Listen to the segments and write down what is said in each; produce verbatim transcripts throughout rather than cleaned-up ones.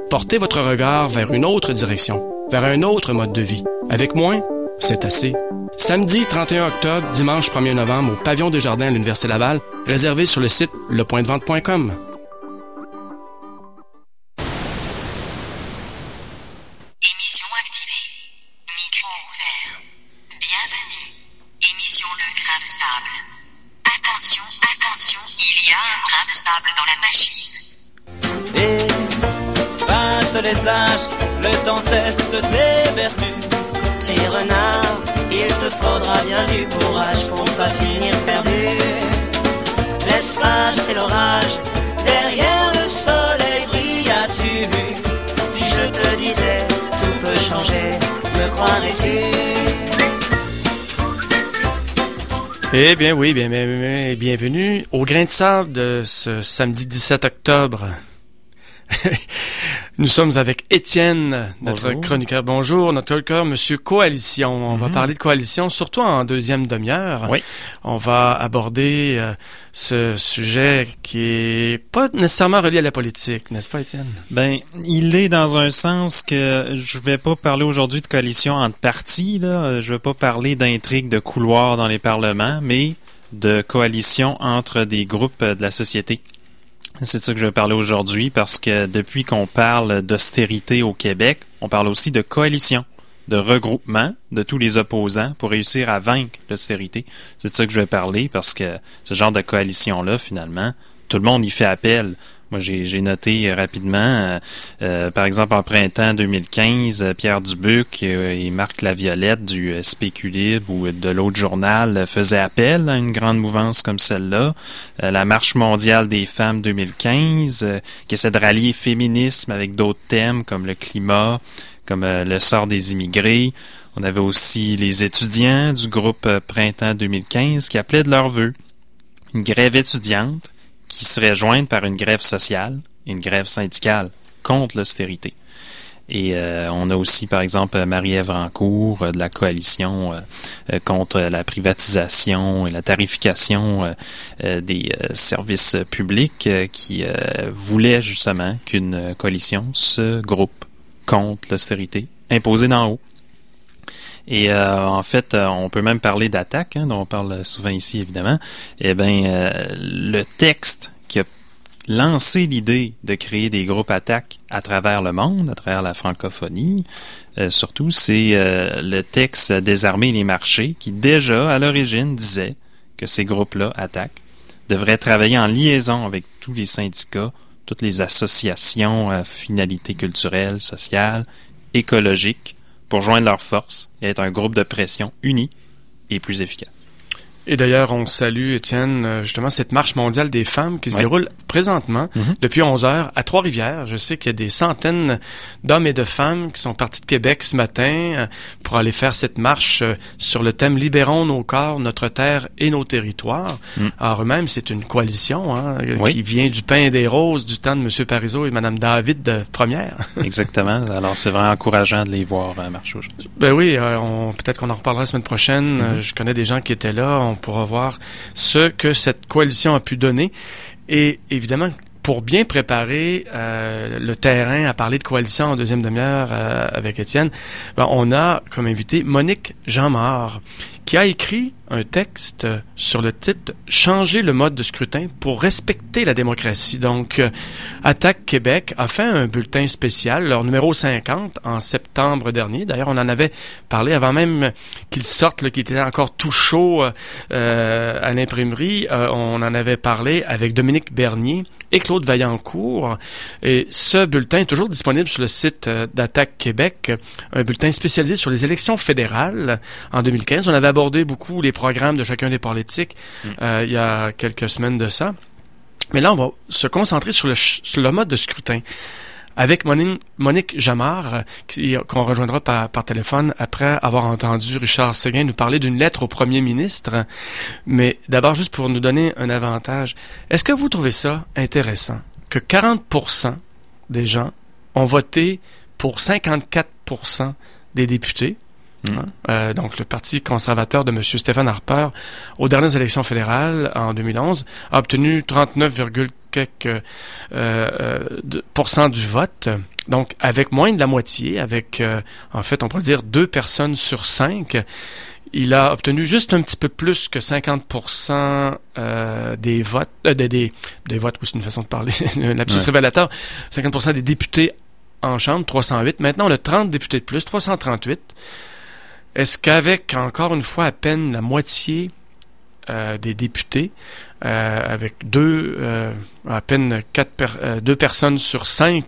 Portez votre regard vers une autre direction, vers un autre mode de vie. Avec moins, c'est assez. Samedi trente et un octobre, dimanche premier novembre, au Pavillon des Jardins à l'Université Laval, réservé sur le site le point de vente point com. Émission activée. Micro ouvert. Bienvenue. Émission Le Grain de Sable. Attention, attention, il y a un grain de sable dans la machine. Et passe les âges, le temps teste tes vertus. Petit renard, il te faudra bien du courage pour ne pas finir perdu. L'espace et l'orage, derrière le soleil brille, as-tu vu? Si je te disais, tout peut changer, me croirais-tu? Eh bien oui, bien, bien, bien, bienvenue au Grain de Sable de ce samedi dix-sept octobre. Nous sommes avec Étienne, notre Bonjour. chroniqueur. Bonjour, notre chroniqueur, Monsieur Coalition. On mm-hmm. va parler de coalition, surtout en deuxième demi-heure. Oui. On va aborder euh, ce sujet qui est pas nécessairement relié à la politique, n'est-ce pas, Étienne? Ben, il est dans un sens que je vais pas parler aujourd'hui de coalition entre partis, là. Je vais pas parler d'intrigues de couloirs dans les parlements, mais de coalition entre des groupes de la société. C'est de ça que je vais parler aujourd'hui parce que depuis qu'on parle d'austérité au Québec, on parle aussi de coalition, de regroupement de tous les opposants pour réussir à vaincre l'austérité. C'est de ça que je vais parler parce que ce genre de coalition-là, finalement, tout le monde y fait appel. Moi, j'ai, j'ai noté rapidement, euh, euh, par exemple, en printemps deux mille quinze, euh, Pierre Dubuc euh, et Marc Laviolette du euh, Spéculib ou de l'autre journal euh, faisaient appel à une grande mouvance comme celle-là. Euh, la Marche mondiale des femmes deux mille quinze, euh, qui essaie de rallier féminisme avec d'autres thèmes comme le climat, comme euh, le sort des immigrés. On avait aussi les étudiants du groupe euh, Printemps deux mille quinze qui appelaient de leur vœu une grève étudiante qui serait jointe par une grève sociale et une grève syndicale contre l'austérité. Et euh, on a aussi, par exemple, Marie-Ève Rancourt euh, de la coalition euh, euh, contre la privatisation et la tarification euh, euh, des euh, services publics euh, qui euh, voulait justement qu'une coalition se groupe contre l'austérité imposée d'en haut. Et euh, en fait, euh, on peut même parler d'attaque, hein, dont on parle souvent ici, évidemment. Eh bien, euh, le texte qui a lancé l'idée de créer des groupes attaques à travers le monde, à travers la francophonie, euh, surtout, c'est euh, le texte « Désarmer les marchés » qui, déjà, à l'origine, disait que ces groupes-là, attaques, devraient travailler en liaison avec tous les syndicats, toutes les associations à finalité culturelle, sociale, écologique, pour joindre leurs forces et être un groupe de pression uni et plus efficace. Et d'ailleurs, on salue, Étienne, justement, cette marche mondiale des femmes qui se oui. déroule présentement mm-hmm. depuis onze heures à Trois-Rivières. Je sais qu'il y a des centaines d'hommes et de femmes qui sont partis de Québec ce matin pour aller faire cette marche sur le thème « Libérons nos corps, notre terre et nos territoires mm. ». Alors eux-mêmes, c'est une coalition hein, oui. qui vient du pain et des roses du temps de M. Parizeau et Mme David de Première. Exactement. Alors, c'est vraiment encourageant de les voir marcher aujourd'hui. Ben oui, on, peut-être qu'on en reparlera la semaine prochaine. Mm-hmm. Je connais des gens qui étaient là. On pourra voir ce que cette coalition a pu donner. Et évidemment, pour bien préparer euh, le terrain à parler de coalition en deuxième demi-heure euh, avec Étienne, ben, on a comme invité Monique Jeanmart, qui a écrit un texte sur le titre « Changer le mode de scrutin pour respecter la démocratie ». Donc, euh, Attaque Québec a fait un bulletin spécial, leur numéro cinquante, en septembre dernier. D'ailleurs, on en avait parlé avant même qu'il sorte, là, qu'il était encore tout chaud euh, à l'imprimerie. Euh, on en avait parlé avec Dominique Bernier et Claude Vaillancourt. Et ce bulletin est toujours disponible sur le site euh, d'Attaque Québec, un bulletin spécialisé sur les élections fédérales en deux mille quinze. On avait abordé beaucoup les programmes de chacun des politiques mmh. euh, il y a quelques semaines de ça. Mais là, on va se concentrer sur le, sur le mode de scrutin avec Monique, Monique Jeanmart, qui, qu'on rejoindra par, par téléphone après avoir entendu Richard Séguin nous parler d'une lettre au premier ministre. Mais d'abord, juste pour nous donner un avantage, est-ce que vous trouvez ça intéressant que quarante pour cent des gens ont voté pour cinquante-quatre pour cent des députés? Mmh. Euh, donc, le Parti conservateur de M. Stephen Harper, aux dernières élections fédérales, en deux mille onze, a obtenu trente-neuf virgule quelques euh, euh, pour cent du vote. Donc, avec moins de la moitié, avec, euh, en fait, on pourrait dire deux personnes sur cinq, il a obtenu juste un petit peu plus que cinquante pour cent euh, des votes, euh, des, des, des votes, oui, c'est une façon de parler, lapsus ouais. révélateur, cinquante pour cent des députés en Chambre, trois cent huit. Maintenant, on a trente députés de plus, trois cent trente-huit. Est-ce qu'avec, encore une fois, à peine la moitié euh, des députés, euh, avec deux, euh, à peine quatre per- euh, deux personnes sur cinq,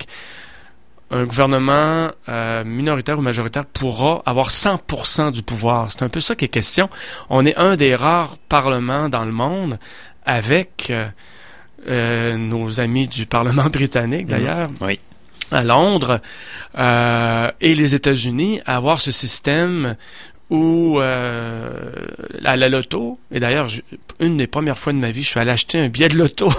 un gouvernement euh, minoritaire ou majoritaire pourra avoir cent pour cent du pouvoir? C'est un peu ça qui est question. On est un des rares parlements dans le monde avec euh, euh, nos amis du Parlement britannique, d'ailleurs. Mmh. Oui. À Londres euh, et les États-Unis à avoir ce système où euh, à la loto, et d'ailleurs je, une des premières fois de ma vie je suis allé acheter un billet de loto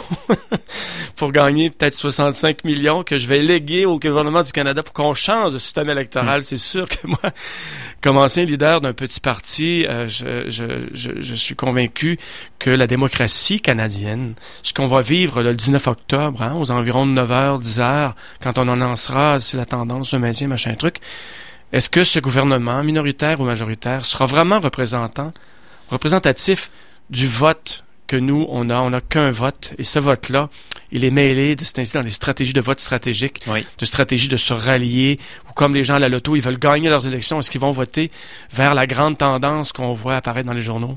pour gagner peut-être soixante-cinq millions que je vais léguer au gouvernement du Canada pour qu'on change de système électoral. Mmh. C'est sûr que moi, comme ancien leader d'un petit parti, euh, je, je, je, je suis convaincu que la démocratie canadienne, ce qu'on va vivre là, le dix-neuf octobre, hein, aux environs de neuf heures, dix heures, quand on annoncera si la tendance se maintient, machin truc, est-ce que ce gouvernement, minoritaire ou majoritaire, sera vraiment représentant, représentatif du vote que nous, on a? On n'a qu'un vote. Et ce vote-là, il est mêlé de c'est ainsi dans les stratégies de vote stratégique, oui. de stratégies de se rallier, ou comme les gens à la loto, ils veulent gagner leurs élections, est-ce qu'ils vont voter vers la grande tendance qu'on voit apparaître dans les journaux?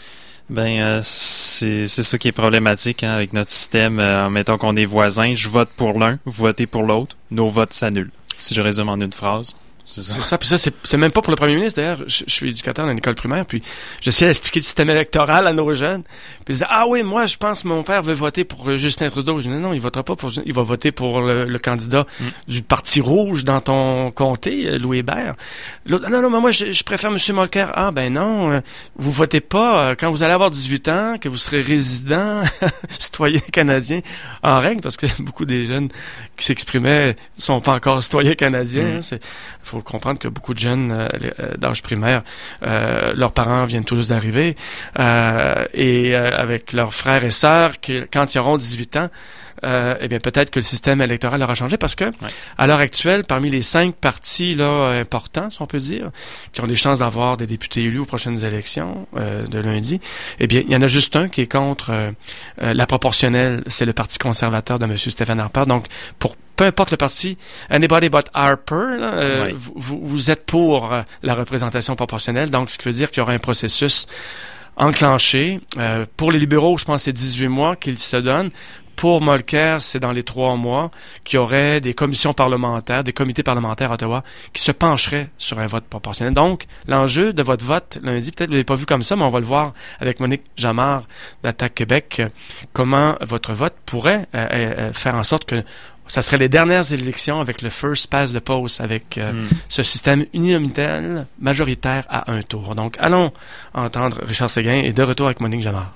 Ben, euh, c'est, c'est ça qui est problématique hein, avec notre système. Euh, mettons qu'on est voisins, je vote pour l'un, vous votez pour l'autre, nos votes s'annulent. Si je résume en une phrase. C'est ça. C'est ça. Puis ça, c'est, c'est même pas pour le premier ministre. D'ailleurs, je, je suis éducateur dans une école primaire, puis j'essaie d'expliquer le système électoral à nos jeunes. Puis ils disaient, ah oui, moi, je pense que mon père veut voter pour Justin Trudeau. Je dis, non, non, il votera pas pour il va voter pour le, le candidat mm. du Parti rouge dans ton comté, Louis Hébert. L'autre, non, non, mais moi, je, je préfère M. Molker. Ah, ben non, euh, vous votez pas euh, quand vous allez avoir dix-huit ans, que vous serez résident, citoyen canadien, en règle, parce que beaucoup des jeunes qui s'exprimaient sont pas encore citoyens canadiens. Mm. Hein, c'est, faut comprendre que beaucoup de jeunes euh, d'âge primaire, euh, leurs parents viennent tout juste d'arriver, euh, et euh, avec leurs frères et sœurs, qui, quand ils auront dix-huit ans, euh, eh bien peut-être que le système électoral aura changé parce que, ouais. à l'heure actuelle, parmi les cinq partis là importants, si on peut dire, qui ont des chances d'avoir des députés élus aux prochaines élections euh, de lundi, eh bien il y en a juste un qui est contre euh, euh, la proportionnelle, c'est le Parti conservateur de M. Stephen Harper. Donc pour peu importe le parti, anybody but Harper, là, euh, oui. vous, vous êtes pour euh, la représentation proportionnelle, donc ce qui veut dire qu'il y aura un processus enclenché. Euh, pour les libéraux, je pense que c'est dix-huit mois qu'ils se donnent. Pour Molker, c'est dans les trois mois qu'il y aurait des commissions parlementaires, des comités parlementaires à Ottawa qui se pencheraient sur un vote proportionnel. Donc, l'enjeu de votre vote lundi, peut-être vous ne l'avez pas vu comme ça, mais on va le voir avec Monique Jamard d'Attaque Québec, comment votre vote pourrait euh, euh, faire en sorte que ça serait les dernières élections avec le first past the post, avec euh, mm. ce système uninominal majoritaire à un tour. Donc, allons entendre Richard Séguin et de retour avec Monique Jamard.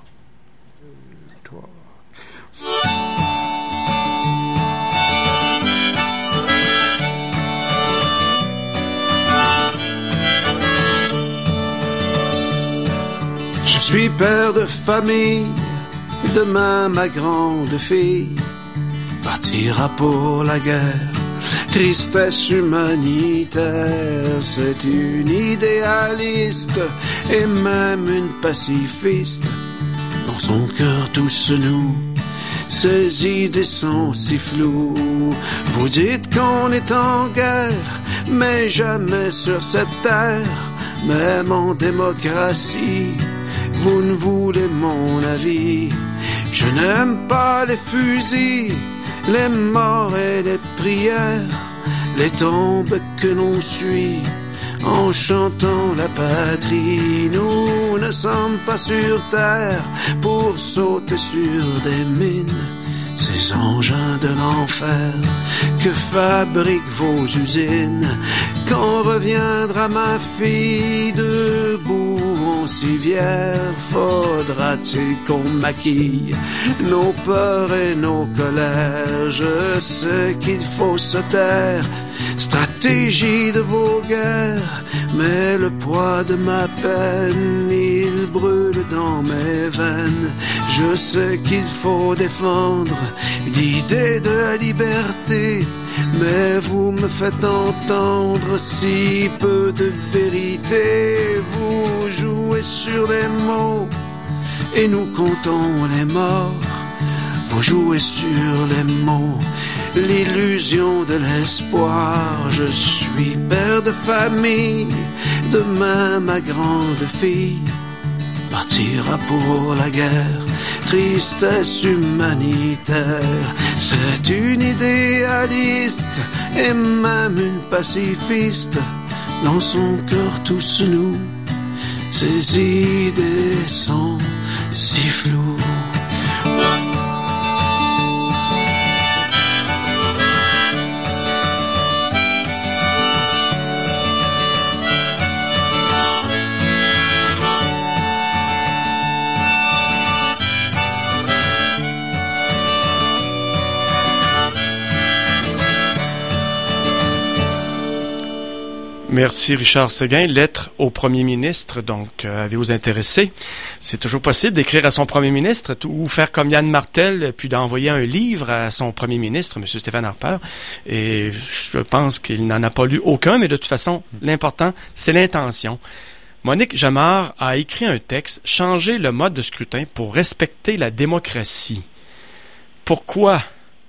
Je suis père de famille, demain ma grande fille partira pour la guerre. Tristesse humanitaire, c'est une idéaliste et même une pacifiste. Dans son cœur tout se noue, ses idées sont si floues. Vous dites qu'on est en guerre, mais jamais sur cette terre, même en démocratie. Vous ne voulez mon avis. Je n'aime pas les fusils, les morts et les prières, les tombes que l'on suit en chantant la patrie. Nous ne sommes pas sur terre pour sauter sur des mines, ces engins de l'enfer que fabriquent vos usines. Quand reviendra ma fille debout en civière, faudra-t-il qu'on maquille nos peurs et nos colères? Je sais qu'il faut se taire, stratégie de vos guerres, mais le poids de ma peine, il brûle dans mes veines. Je sais qu'il faut défendre l'idée de la liberté, Mais vous me faites entendre si peu de vérité. Vous jouez sur les mots et nous comptons les morts. Vous jouez sur les mots, l'illusion de l'espoir. Je suis père de famille, demain ma grande fille partira pour la guerre. Tristesse humanitaire, c'est une idéaliste et même une pacifiste. Dans son cœur tous nous, ses idées sont si floues. Merci Richard Séguin. Lettre au premier ministre, donc euh, avez-vous intéressé? C'est toujours possible d'écrire à son premier ministre ou faire comme Yann Martel, puis d'envoyer un livre à son premier ministre, M. Stéphane Harper. Et je pense qu'il n'en a pas lu aucun, mais de toute façon, l'important, c'est l'intention. Monique Jamard a écrit un texte « Changer le mode de scrutin pour respecter la démocratie ». Pourquoi?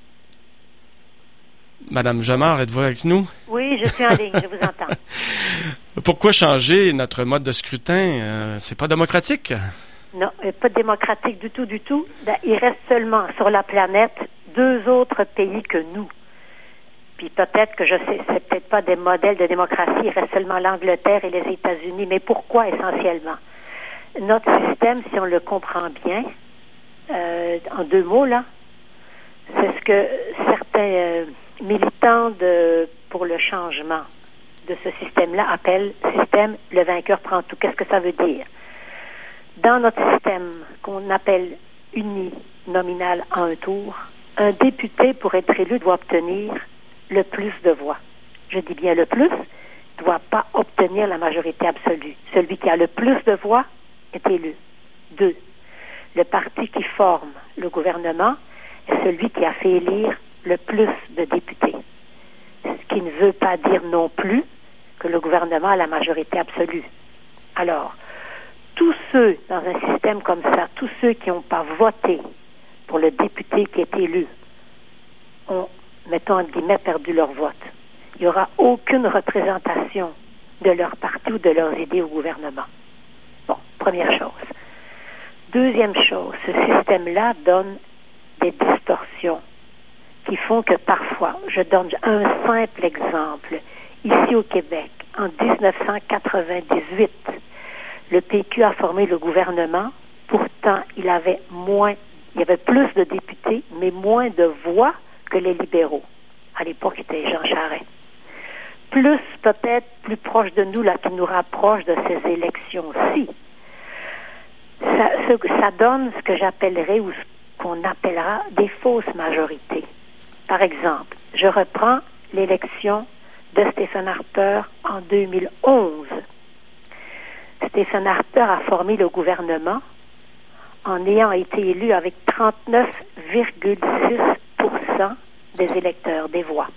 Madame Jamard, êtes-vous avec nous? Oui, je suis en ligne, je vous entends. Pourquoi changer notre mode de scrutin? Euh, c'est pas démocratique? Non, pas démocratique du tout, du tout. Il reste seulement sur la planète deux autres pays que nous. Puis peut-être que je sais, c'est peut-être pas des modèles de démocratie, il reste seulement l'Angleterre et les États-Unis. Mais pourquoi essentiellement? Notre système, si on le comprend bien, euh, en deux mots là, c'est ce que certains euh, militants de, pour le changement de ce système-là appellent système « le vainqueur prend tout ». Qu'est-ce que ça veut dire? Dans notre système qu'on appelle uninominal à un tour, un député, pour être élu, doit obtenir le plus de voix. Je dis bien le plus, ne doit pas obtenir la majorité absolue. Celui qui a le plus de voix est élu. Deux, le parti qui forme le gouvernement est celui qui a fait élire le plus de députés. Ce qui ne veut pas dire non plus que le gouvernement a la majorité absolue. Alors, tous ceux, dans un système comme ça, tous ceux qui n'ont pas voté pour le député qui est élu, ont, mettons entre guillemets, perdu leur vote. Il n'y aura aucune représentation de leur parti ou de leurs idées au gouvernement. Bon, première chose. Deuxième chose, ce système-là donne des distorsions qui font que parfois, je donne un simple exemple, ici au Québec, en dix-neuf cent quatre-vingt-dix-huit, le P Q a formé le gouvernement, pourtant il avait moins, il y avait plus de députés, mais moins de voix que les libéraux. À l'époque, c'était Jean Charest. Plus, peut-être, plus proche de nous, là, qui nous rapproche de ces élections-ci. Ça, ce, ça donne ce que j'appellerais, ou ce qu'on appellera des fausses majorités. Par exemple, je reprends l'élection de Stephen Harper en deux mille onze. Stephen Harper a formé le gouvernement en ayant été élu avec trente-neuf virgule six pour cent des électeurs, des voix.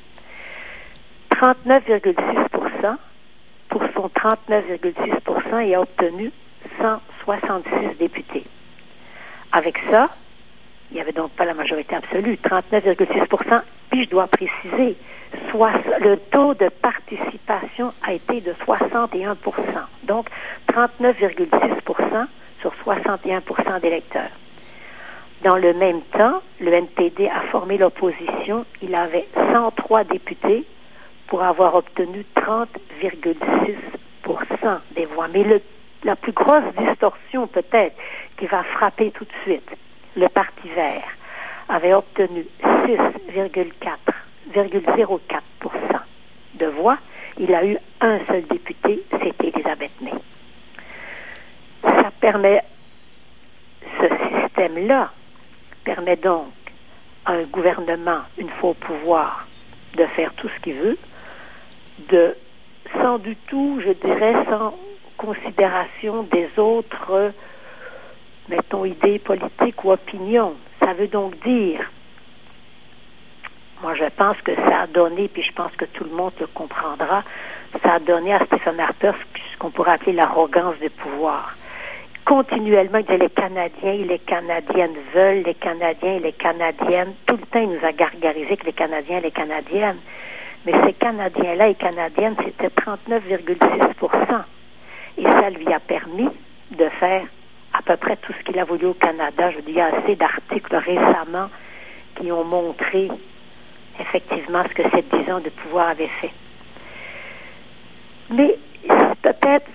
trente-neuf virgule six pour cent pour son trente-neuf virgule six pour cent, il a obtenu cent soixante-six députés. Avec ça, il n'y avait donc pas la majorité absolue, trente-neuf virgule six pour cent, puis je dois préciser, soit le taux de participation a été de soixante et un pour cent. Donc, trente-neuf virgule six pour cent sur soixante et un pour cent d'électeurs. Dans le même temps, le N P D a formé l'opposition. Il avait cent trois députés pour avoir obtenu trente virgule six pour cent des voix. Mais le, la plus grosse distorsion, peut-être, qui va frapper tout de suite, le Parti vert avait obtenu six virgule zéro quatre pour cent de voix. Il a eu un seul député, c'était Elisabeth May. Ça permet, ce système-là permet donc à un gouvernement, une fois au pouvoir, de faire tout ce qu'il veut, de, sans du tout, je dirais, sans considération des autres, mettons, idées politiques ou opinions. Ça veut donc dire moi je pense que ça a donné, puis je pense que tout le monde le comprendra, ça a donné à Stephen Harper ce qu'on pourrait appeler l'arrogance du pouvoir. Continuellement, il disait les Canadiens et les Canadiennes veulent, les Canadiens et les Canadiennes. Tout le temps, il nous a gargarisé que les Canadiens et les Canadiennes. Mais ces Canadiens-là et Canadiennes, c'était trente-neuf virgule six pour cent. Et ça lui a permis de faire à peu près tout ce qu'il a voulu au Canada. Je veux dire, il y a assez d'articles récemment qui ont montré effectivement ce que cette vision de pouvoir avait fait. Mais peut-être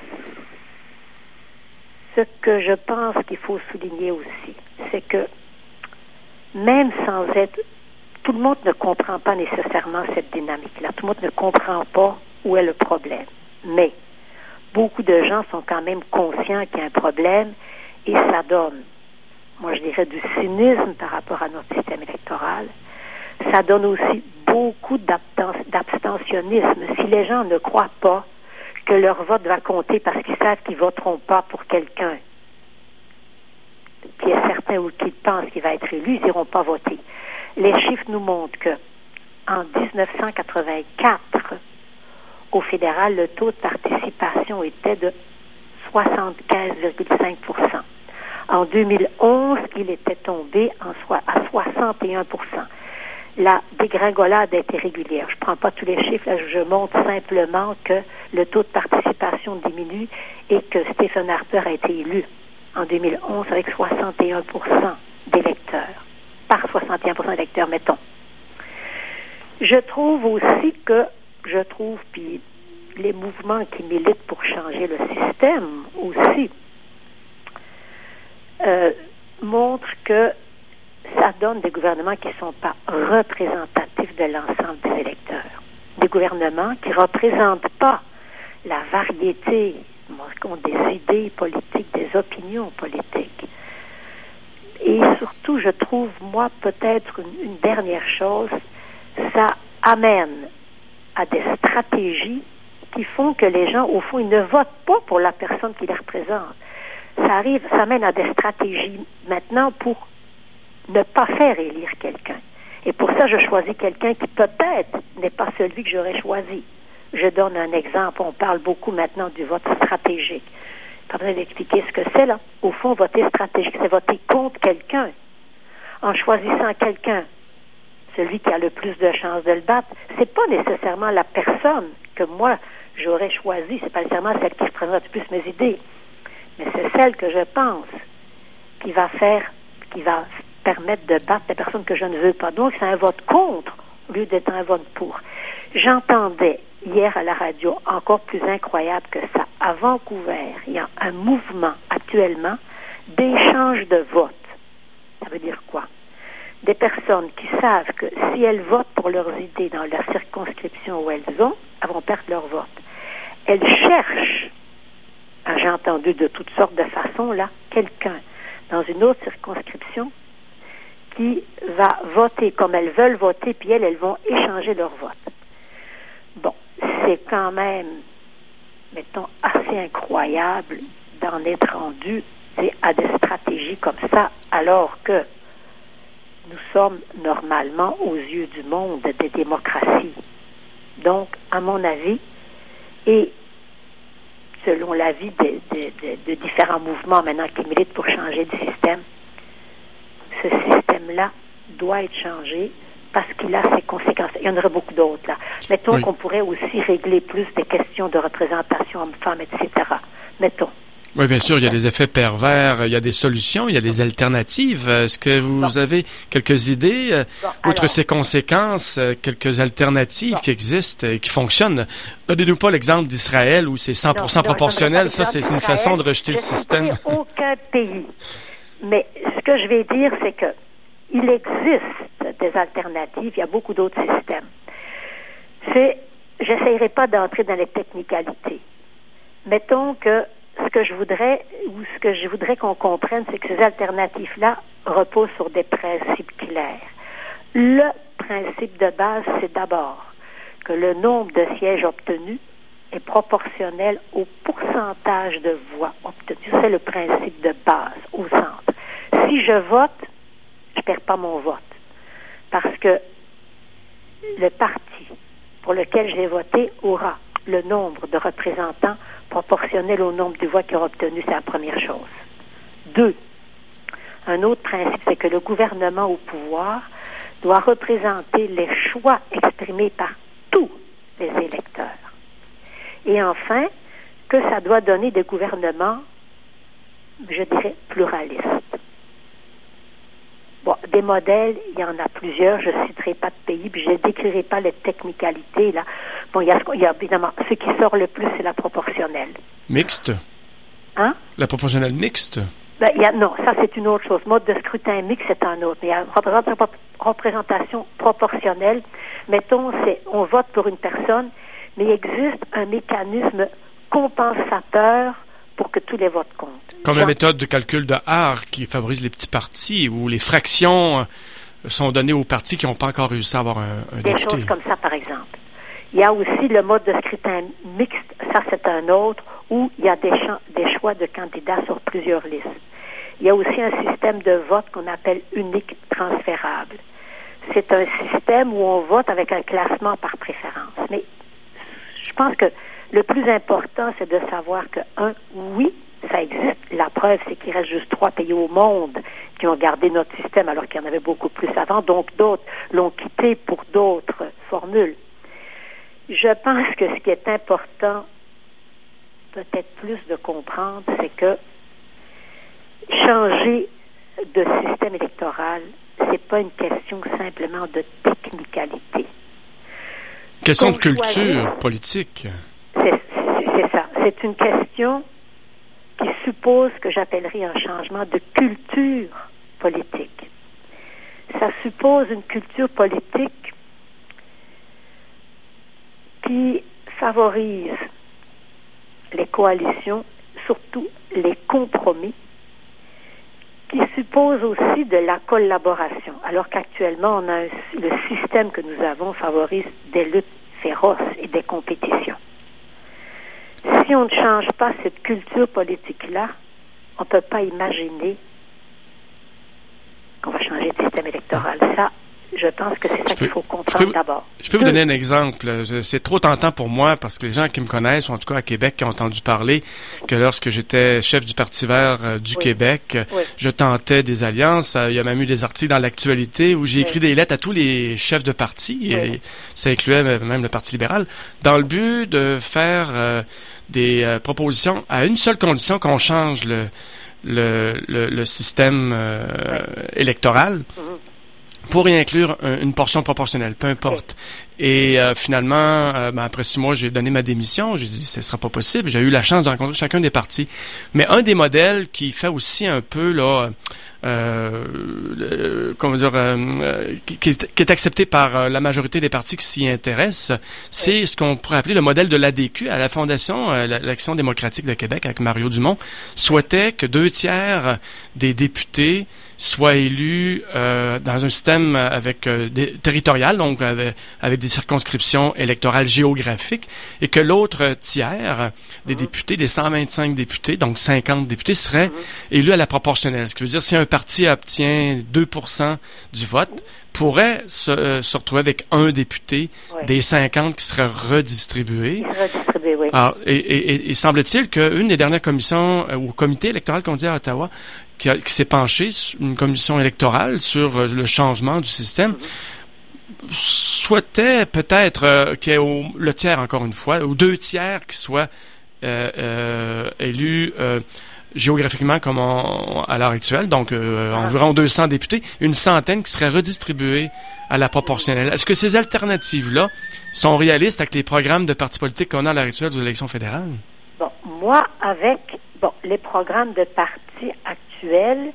ce que je pense qu'il faut souligner aussi, c'est que même sans être... Tout le monde ne comprend pas nécessairement cette dynamique-là. Tout le monde ne comprend pas où est le problème. Mais beaucoup de gens sont quand même conscients qu'il y a un problème et ça donne, moi je dirais, du cynisme par rapport à notre système électoral. Ça donne aussi beaucoup d'abstentionnisme. Si les gens ne croient pas que leur vote va compter parce qu'ils savent qu'ils ne voteront pas pour quelqu'un qui est certain ou qui pense qu'il va être élu, ils n'iront pas voter. Les chiffres nous montrent que en dix-neuf cent quatre-vingt-quatre, au fédéral, le taux de participation était de soixante-quinze virgule cinq pour cent. En deux mille onze, il était tombé en so- à soixante et un pour cent. La dégringolade a été régulière. Je ne prends pas tous les chiffres, là, je montre simplement que le taux de participation diminue et que Stephen Harper a été élu en deux mille onze avec soixante et un pour cent d'électeurs. Par soixante et un pour cent d'électeurs, mettons. Je trouve aussi que, je trouve, puis les mouvements qui militent pour changer le système aussi, euh, montrent que ça donne des gouvernements qui ne sont pas représentatifs de l'ensemble des électeurs. Des gouvernements qui ne représentent pas la variété des idées politiques, des opinions politiques. Et surtout, je trouve, moi, peut-être une, une dernière chose, ça amène à des stratégies qui font que les gens, au fond, ils ne votent pas pour la personne qui les représente. Ça arrive, ça mène à des stratégies maintenant pour ne pas faire élire quelqu'un. Et pour ça, je choisis quelqu'un qui peut-être n'est pas celui que j'aurais choisi. Je donne un exemple. On parle beaucoup maintenant du vote stratégique. Pas besoin d'expliquer ce que c'est, là. Au fond, voter stratégique, c'est voter contre quelqu'un. En choisissant quelqu'un, celui qui a le plus de chances de le battre, c'est pas nécessairement la personne que moi, j'aurais choisie. C'est pas nécessairement celle qui représente le plus mes idées. Mais c'est celle que je pense qui va faire, qui va permettre de battre la personne que je ne veux pas. Donc, c'est un vote contre au lieu d'être un vote pour. J'entendais hier à la radio, encore plus incroyable que ça, à Vancouver, il y a un mouvement actuellement d'échange de vote. Ça veut dire quoi? Des personnes qui savent que si elles votent pour leurs idées dans leur circonscription où elles ont, elles vont perdre leur vote. Elles cherchent, j'ai entendu de toutes sortes de façons, là, quelqu'un dans une autre circonscription qui va voter comme elles veulent voter, puis elles, elles vont échanger leur vote. Bon, c'est quand même, mettons, assez incroyable d'en être rendu à des stratégies comme ça, alors que nous sommes normalement, aux yeux du monde, des démocraties. Donc, à mon avis, et selon l'avis de, de, de, de différents mouvements maintenant qui militent pour changer de système, ce système-là doit être changé parce qu'il a ses conséquences. Il y en aurait beaucoup d'autres, là. Mettons oui. qu'on pourrait aussi régler plus des questions de représentation homme-femme, et cetera. Mettons. Oui, bien sûr, il y a des effets pervers, il y a des solutions, il y a des alternatives. Est-ce que vous bon. avez quelques idées, bon, outre alors, ces conséquences, quelques alternatives bon. qui existent et qui fonctionnent? Donnez-nous pas l'exemple d'Israël où c'est cent pour cent non, proportionnel. Non, ça, c'est une façon de rejeter le système. Aucun pays. Mais ce que je vais dire, c'est que il existe des alternatives. Il y a beaucoup d'autres systèmes. C'est, j'essayerai pas d'entrer dans les technicalités. Mettons que ce que je voudrais, ou ce que je voudrais qu'on comprenne, c'est que ces alternatives-là reposent sur des principes clairs. Le principe de base, c'est d'abord que le nombre de sièges obtenus est proportionnel au pourcentage de voix obtenues. C'est le principe de base au centre. Si je vote, je ne perds pas mon vote. Parce que le parti pour lequel j'ai voté aura le nombre de représentants proportionnel au nombre de voix qu'il aura obtenu, c'est la première chose. Deux, un autre principe, c'est que le gouvernement au pouvoir doit représenter les choix exprimés par tous les électeurs. Et enfin, que ça doit donner des gouvernements, je dirais, pluralistes. Bon, des modèles, il y en a plusieurs, je ne citerai pas de pays, puis je ne décrirai pas les technicalités, là. Bon, il y a, il y a évidemment, ce qui sort le plus, c'est la proportionnelle. Mixte? Hein? La proportionnelle mixte? Ben, il y a, non, ça c'est une autre chose. Mode de scrutin mixte, c'est un autre. Mais il y a une représentation proportionnelle. Mettons, c'est, on vote pour une personne, mais il existe un mécanisme compensateur pour que tous les votes comptent. Comme la méthode de calcul de Haar qui favorise les petits partis, où les fractions sont données aux partis qui n'ont pas encore réussi à avoir un, un Des député. Des choses comme ça, par exemple. Il y a aussi le mode de scrutin mixte, ça c'est un autre, où il y a des, champs, des choix de candidats sur plusieurs listes. Il y a aussi un système de vote qu'on appelle unique transférable. C'est un système où on vote avec un classement par préférence. Mais je pense que le plus important, c'est de savoir que, un, oui, ça existe. La preuve, c'est qu'il reste juste trois pays au monde qui ont gardé notre système alors qu'il y en avait beaucoup plus avant. Donc, d'autres l'ont quitté pour d'autres formules. Je pense que ce qui est important, peut-être plus de comprendre, c'est que changer de système électoral, c'est pas une question simplement de technicalité. Question de culture politique. C'est, c'est, c'est ça. C'est une question qui suppose que j'appellerais un changement de culture politique. Ça suppose une culture politique qui favorise les coalitions, surtout les compromis, qui suppose aussi de la collaboration, alors qu'actuellement, on a un, le système que nous avons favorise des luttes féroces et des compétitions. Si on ne change pas cette culture politique-là, on ne peut pas imaginer qu'on va changer de système électoral. Ça, je pense que c'est ça qu'il faut comprendre peux, d'abord. Je peux Deux. vous donner un exemple. C'est trop tentant pour moi parce que les gens qui me connaissent, ou en tout cas à Québec, qui ont entendu parler que lorsque j'étais chef du Parti vert euh, du oui. Québec, oui. je tentais des alliances. Il y a même eu des articles dans l'actualité où j'ai écrit oui. des lettres à tous les chefs de parti, oui. et ça incluait même le Parti libéral, dans le but de faire euh, des euh, propositions à une seule condition, qu'on change le, le, le, le système euh, oui. électoral. Mm-hmm. Pour y inclure un, une portion proportionnelle, peu importe. Oui. Et euh, finalement, euh, ben, après six mois, j'ai donné ma démission. J'ai dit, ce ne sera pas possible. J'ai eu la chance de rencontrer chacun des partis. Mais un des modèles qui fait aussi un peu, là, euh, le, comment dire, euh, qui, qui, est, qui est accepté par euh, la majorité des partis qui s'y intéressent, c'est oui. ce qu'on pourrait appeler le modèle de l'A D Q. À la Fondation, euh, l'Action démocratique de Québec, avec Mario Dumont, souhaitait que deux tiers des députés soient élus euh, dans un système avec euh, des, territorial, donc avec, avec des circonscriptions électorales géographiques, et que l'autre tiers des mmh. députés, des cent vingt-cinq députés, donc cinquante députés, seraient mmh. élus à la proportionnelle. Ce qui veut dire, si un parti obtient deux pour cent du vote, pourrait se, euh, se retrouver avec un député oui. des cinquante qui serait redistribué. Redistribué, oui. Alors, et, et, et, et semble-t-il qu'une des dernières commissions, euh, ou comité électoral qu'on dit à Ottawa, qui, a, qui s'est penchée, une commission électorale sur euh, le changement du système, mm-hmm. souhaitait peut-être euh, qu'il y ait au, le tiers, encore une fois, ou deux tiers qui soient euh, euh, élus euh, géographiquement comme on, à l'heure actuelle, donc euh, ah. environ deux cents députés, une centaine qui seraient redistribués à la proportionnelle. Est-ce que ces alternatives-là sont réalistes avec les programmes de partis politiques qu'on a à l'heure actuelle aux élections fédérales? Bon, moi, avec bon les programmes de partis actuels,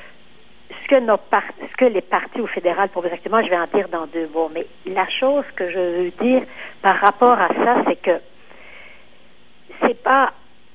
ce que, nos par, ce que les partis au fédéral, pour exactement, je vais en dire dans deux mots, mais la chose que je veux dire par rapport à ça, c'est que c'est pas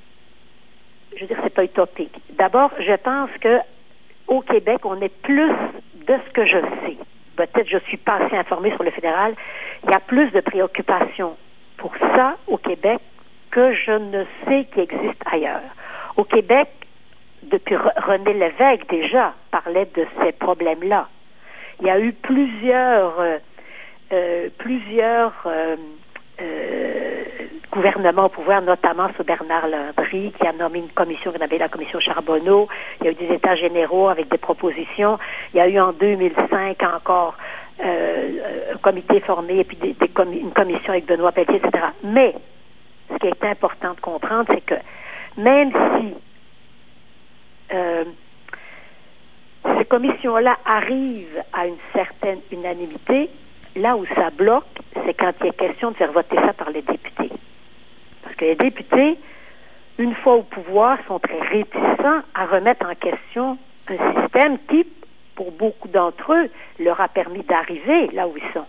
je veux dire, c'est pas utopique. D'abord, je pense que au Québec, on est plus de ce que je sais. Peut-être je suis pas assez informée sur le fédéral. Il y a plus de préoccupations pour ça au Québec que je ne sais qui existe ailleurs. Au Québec, depuis René Lévesque déjà parlait de ces problèmes-là. Il y a eu plusieurs euh, euh, plusieurs euh, euh, gouvernements au pouvoir, notamment sous Bernard Landry, qui a nommé une commission qu'on appelait la commission Charbonneau. Il y a eu des états généraux avec des propositions. Il y a eu en deux mille cinq encore euh, un comité formé et puis des, des commi- une commission avec Benoît Pelletier, et cetera. Mais ce qui est important de comprendre, c'est que même si euh, ces commissions-là arrivent à une certaine unanimité, là où ça bloque, c'est quand il est question de faire voter ça par les députés. Parce que les députés, une fois au pouvoir, sont très réticents à remettre en question un système qui, pour beaucoup d'entre eux, leur a permis d'arriver là où ils sont.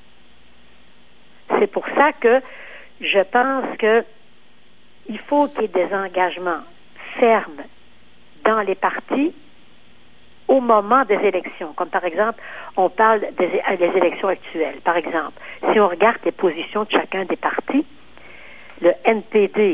C'est pour ça que je pense que il faut qu'il y ait des engagements fermes dans les partis au moment des élections. Comme par exemple, on parle des, des élections actuelles. Par exemple, si on regarde les positions de chacun des partis, le N P D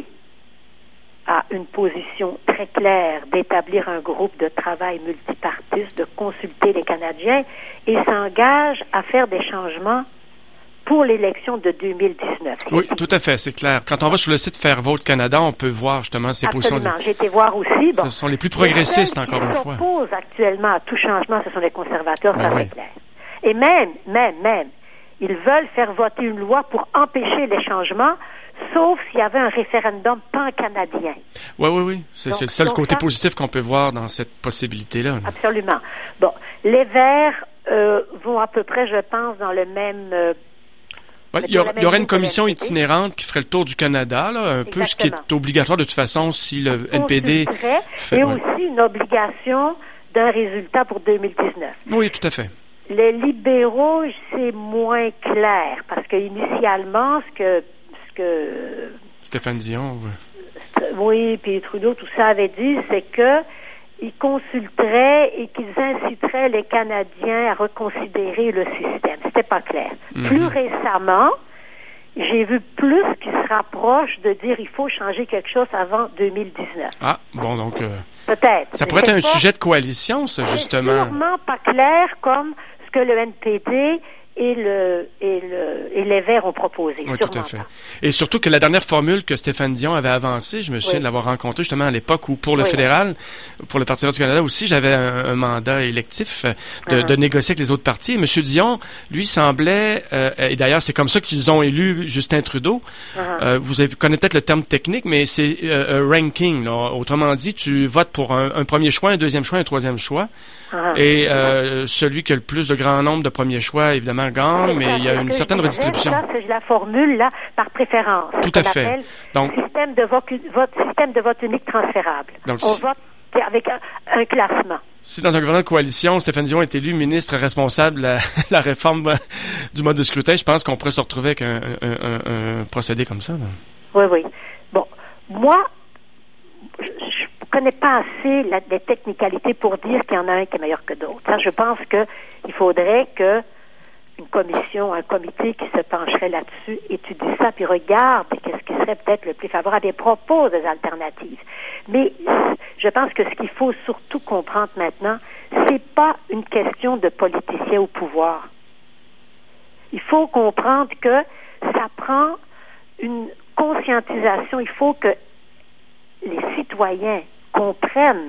a une position très claire d'établir un groupe de travail multipartiste, de consulter les Canadiens et s'engage à faire des changements pour l'élection de deux mille dix-neuf. Oui, tout à fait, c'est clair. Quand on va sur le site Faire Vote Canada, on peut voir justement ces positions. Absolument. J'ai été voir aussi. Bon, ce sont les plus progressistes, encore une fois. Ce qui s'oppose actuellement à tout changement, ce sont les conservateurs, ça ben c'est oui. clair. Et même, même, même, ils veulent faire voter une loi pour empêcher les changements, sauf s'il y avait un référendum pan-canadien. Oui, oui, oui. C'est, Donc, c'est le seul donc côté ça, positif qu'on peut voir dans cette possibilité-là. Absolument. Bon, les Verts euh, vont à peu près, je pense, dans le même... Euh, Ouais, il y, aura, il y aurait une commission itinérante qui ferait le tour du Canada, là, un Exactement. peu ce qui est obligatoire de toute façon si le N P D fait, et ouais. aussi une obligation d'un résultat pour deux mille dix-neuf. Oui, tout à fait. Les libéraux, c'est moins clair parce que initialement, ce que, ce que Stéphane Dion. Ouais. Oui, puis Trudeau, tout ça avait dit, c'est que ils consulteraient et qu'ils inciteraient les Canadiens à reconsidérer le système. C'était pas clair. Mm-hmm. Plus récemment, j'ai vu plus qui se rapproche de dire il faut changer quelque chose avant deux mille dix-neuf. Ah, bon, donc... Euh, Peut-être. Ça pourrait être un pas, sujet de coalition, ça, justement. C'est sûrement pas clair comme ce que le N P D et le et le et les Verts ont proposé. Oui, tout à fait. Pas. Et surtout que la dernière formule que Stéphane Dion avait avancée, je me souviens oui. de l'avoir rencontré justement à l'époque où pour le oui. fédéral, pour le Parti vert du Canada aussi, j'avais un, un mandat électif de, uh-huh. de négocier avec les autres partis. Et M. Dion, lui, semblait, euh, et d'ailleurs c'est comme ça qu'ils ont élu Justin Trudeau. Uh-huh. Euh, vous avez, connaissez peut-être le terme technique, mais c'est euh, un ranking. Là. Autrement dit, tu votes pour un, un premier choix, un deuxième choix, un troisième choix. Uh-huh. Et euh, celui qui a le plus de grand nombre de premiers choix, évidemment, gagne, mais il y a une certaine redistribution. Ça, c'est la formule, là, par préférence. Tout à fait. Donc, système de vote, vote, système de vote unique transférable. Donc, on si, vote avec un, un classement. Si dans un gouvernement de coalition, Stéphane Dion est élu ministre responsable de la, la réforme du mode de scrutin, je pense qu'on pourrait se retrouver avec un, un, un, un procédé comme ça. Là. Oui, oui. Bon, moi, je ne connais pas assez la, les technicalités pour dire qu'il y en a un qui est meilleur que d'autres. Ça, je pense qu'il faudrait que une commission, un comité qui se pencherait là-dessus, étudie ça, puis regarde qu'est-ce qui serait peut-être le plus favorable et propose des alternatives. Mais je pense que ce qu'il faut surtout comprendre maintenant, c'est pas une question de politiciens au pouvoir. Il faut comprendre que ça prend une conscientisation. Il faut que les citoyens comprennent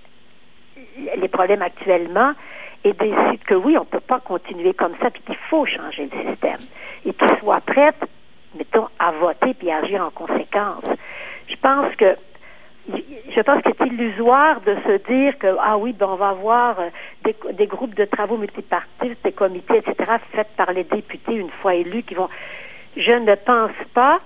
les problèmes actuellement et décident que oui, on ne peut pas continuer comme ça, puis qu'il faut changer le système. Et qu'ils soient prêts, mettons, à voter puis à agir en conséquence. Je pense que je pense que c'est illusoire de se dire que, ah oui, ben on va avoir des, des groupes de travaux multipartistes, des comités, et cetera, faits par les députés une fois élus qui vont... Je ne pense pas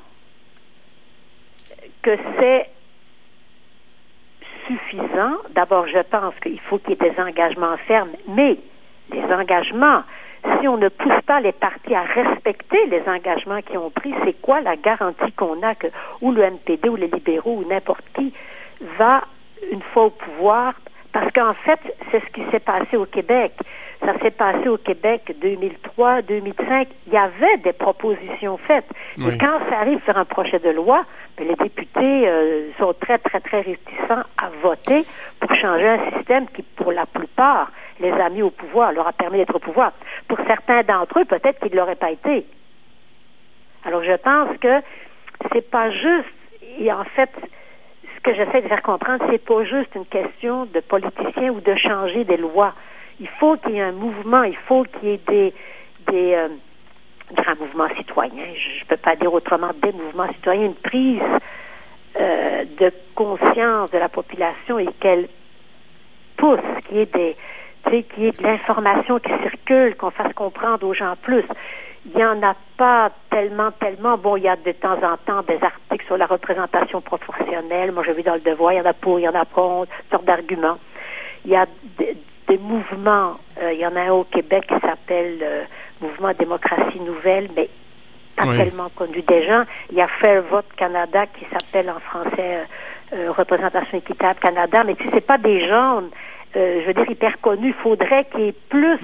que c'est suffisant. D'abord, je pense qu'il faut qu'il y ait des engagements fermes, mais les engagements, si on ne pousse pas les partis à respecter les engagements qu'ils ont pris, c'est quoi la garantie qu'on a que ou le N P D ou les libéraux ou n'importe qui va une fois au pouvoir? Parce qu'en fait, c'est ce qui s'est passé au Québec. Ça s'est passé au Québec deux mille trois, deux mille cinq. Il y avait des propositions faites. Oui. Et quand ça arrive sur un projet de loi, bien, les députés euh, sont très, très, très réticents à voter pour changer un système qui, pour la plupart, les a mis au pouvoir, leur a permis d'être au pouvoir. Pour certains d'entre eux, peut-être qu'ils ne l'auraient pas été. Alors je pense que c'est pas juste, et en fait, ce que j'essaie de faire comprendre, c'est pas juste une question de politiciens ou de changer des lois. Il faut qu'il y ait un mouvement, il faut qu'il y ait des, des euh, grands mouvements citoyens, je ne peux pas dire autrement, des mouvements citoyens, une prise euh, de conscience de la population et qu'elle pousse, qu'il y ait des, tu sais, qu'il y ait de l'information qui circule, qu'on fasse comprendre aux gens plus. Il n'y en a pas tellement, tellement. Bon, il y a de temps en temps des articles sur la représentation proportionnelle. Moi, j'ai vu dans Le Devoir, il y en a pour, il y en a contre, toutes sortes d'arguments. Il y a des, des mouvements. Euh, il y en a un au Québec qui s'appelle euh, Mouvement Démocratie Nouvelle, mais pas oui. tellement connu des gens. Il y a Fair Vote Canada qui s'appelle en français euh, euh, Représentation équitable Canada, mais tu sais, c'est pas des gens, euh, je veux dire, hyper connus. Il faudrait qu'il y ait plus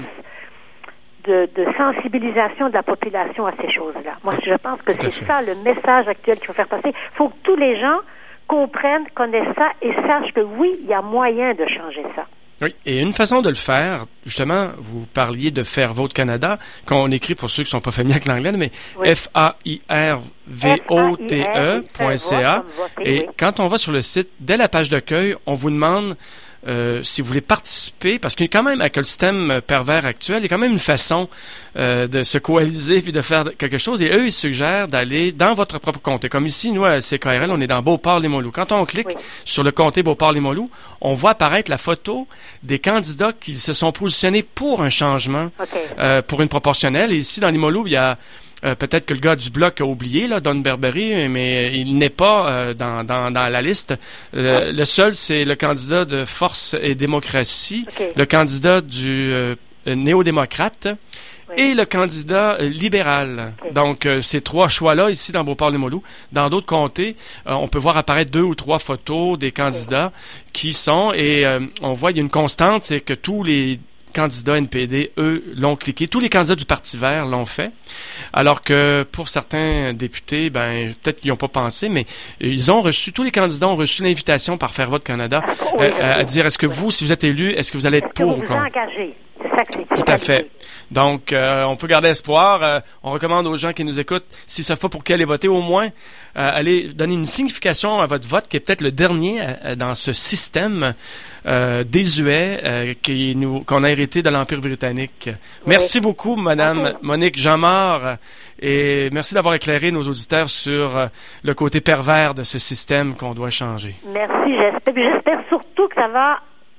De, de sensibilisation de la population à ces choses-là. Moi, je pense que c'est ça le message actuel qu'il faut faire passer. Il faut que tous les gens comprennent, connaissent ça et sachent que oui, il y a moyen de changer ça. Oui, et une façon de le faire, justement, vous parliez de Fair Vote Canada, qu'on écrit pour ceux qui ne sont pas familiers avec l'anglais, mais oui. F A I R V O T E point C A. Et oui. Quand on va sur le site, dès la page d'accueil, on vous demande Euh, si vous voulez participer, parce qu'il y a quand même, avec le système pervers actuel, il y a quand même une façon euh, de se coaliser puis de faire quelque chose. Et eux, ils suggèrent d'aller dans votre propre comté. Comme ici, nous, à C K R L, on est dans Beauport-Limoilou. Quand on clique oui. sur le comté Beauport-Limoilou, on voit apparaître la photo des candidats qui se sont positionnés pour un changement, okay. euh, pour une proportionnelle. Et ici, dans Limoilou, il y a Euh, peut-être que le gars du bloc a oublié, là, Don Berbery, mais il n'est pas euh, dans, dans, dans la liste. Euh, le seul, c'est le candidat de Force et Démocratie, okay. le candidat du euh, néo-démocrate oui. et le candidat euh, libéral. Okay. Donc, euh, ces trois choix-là, ici, dans Beauport-Limoilou. Dans d'autres comtés, euh, on peut voir apparaître deux ou trois photos des candidats okay. qui sont, et euh, on voit, il y a une constante, c'est que tous les candidats N P D, eux, l'ont cliqué. Tous les candidats du Parti vert l'ont fait. Alors que pour certains députés, ben peut-être qu'ils n'y ont pas pensé, mais ils ont reçu, tous les candidats ont reçu l'invitation par Fair Vote Canada oui, euh, à, à dire, est-ce que vous, si vous êtes élu, est-ce que vous allez être pour ou contre? Est-ce que vous vous engagez? C'est ça que c'est. Tout à fait. Donc, euh, on peut garder espoir. Euh, on recommande aux gens qui nous écoutent, s'ils ne savent pas pour qui aller voter, au moins, euh, aller donner une signification à votre vote, qui est peut-être le dernier euh, dans ce système euh, désuet euh, qui nous, qu'on a hérité de l'Empire britannique. Oui. Merci beaucoup, Madame okay. Monique Jamard, et merci d'avoir éclairé nos auditeurs sur euh, le côté pervers de ce système qu'on doit changer. Merci. J'espère, j'espère surtout que ça va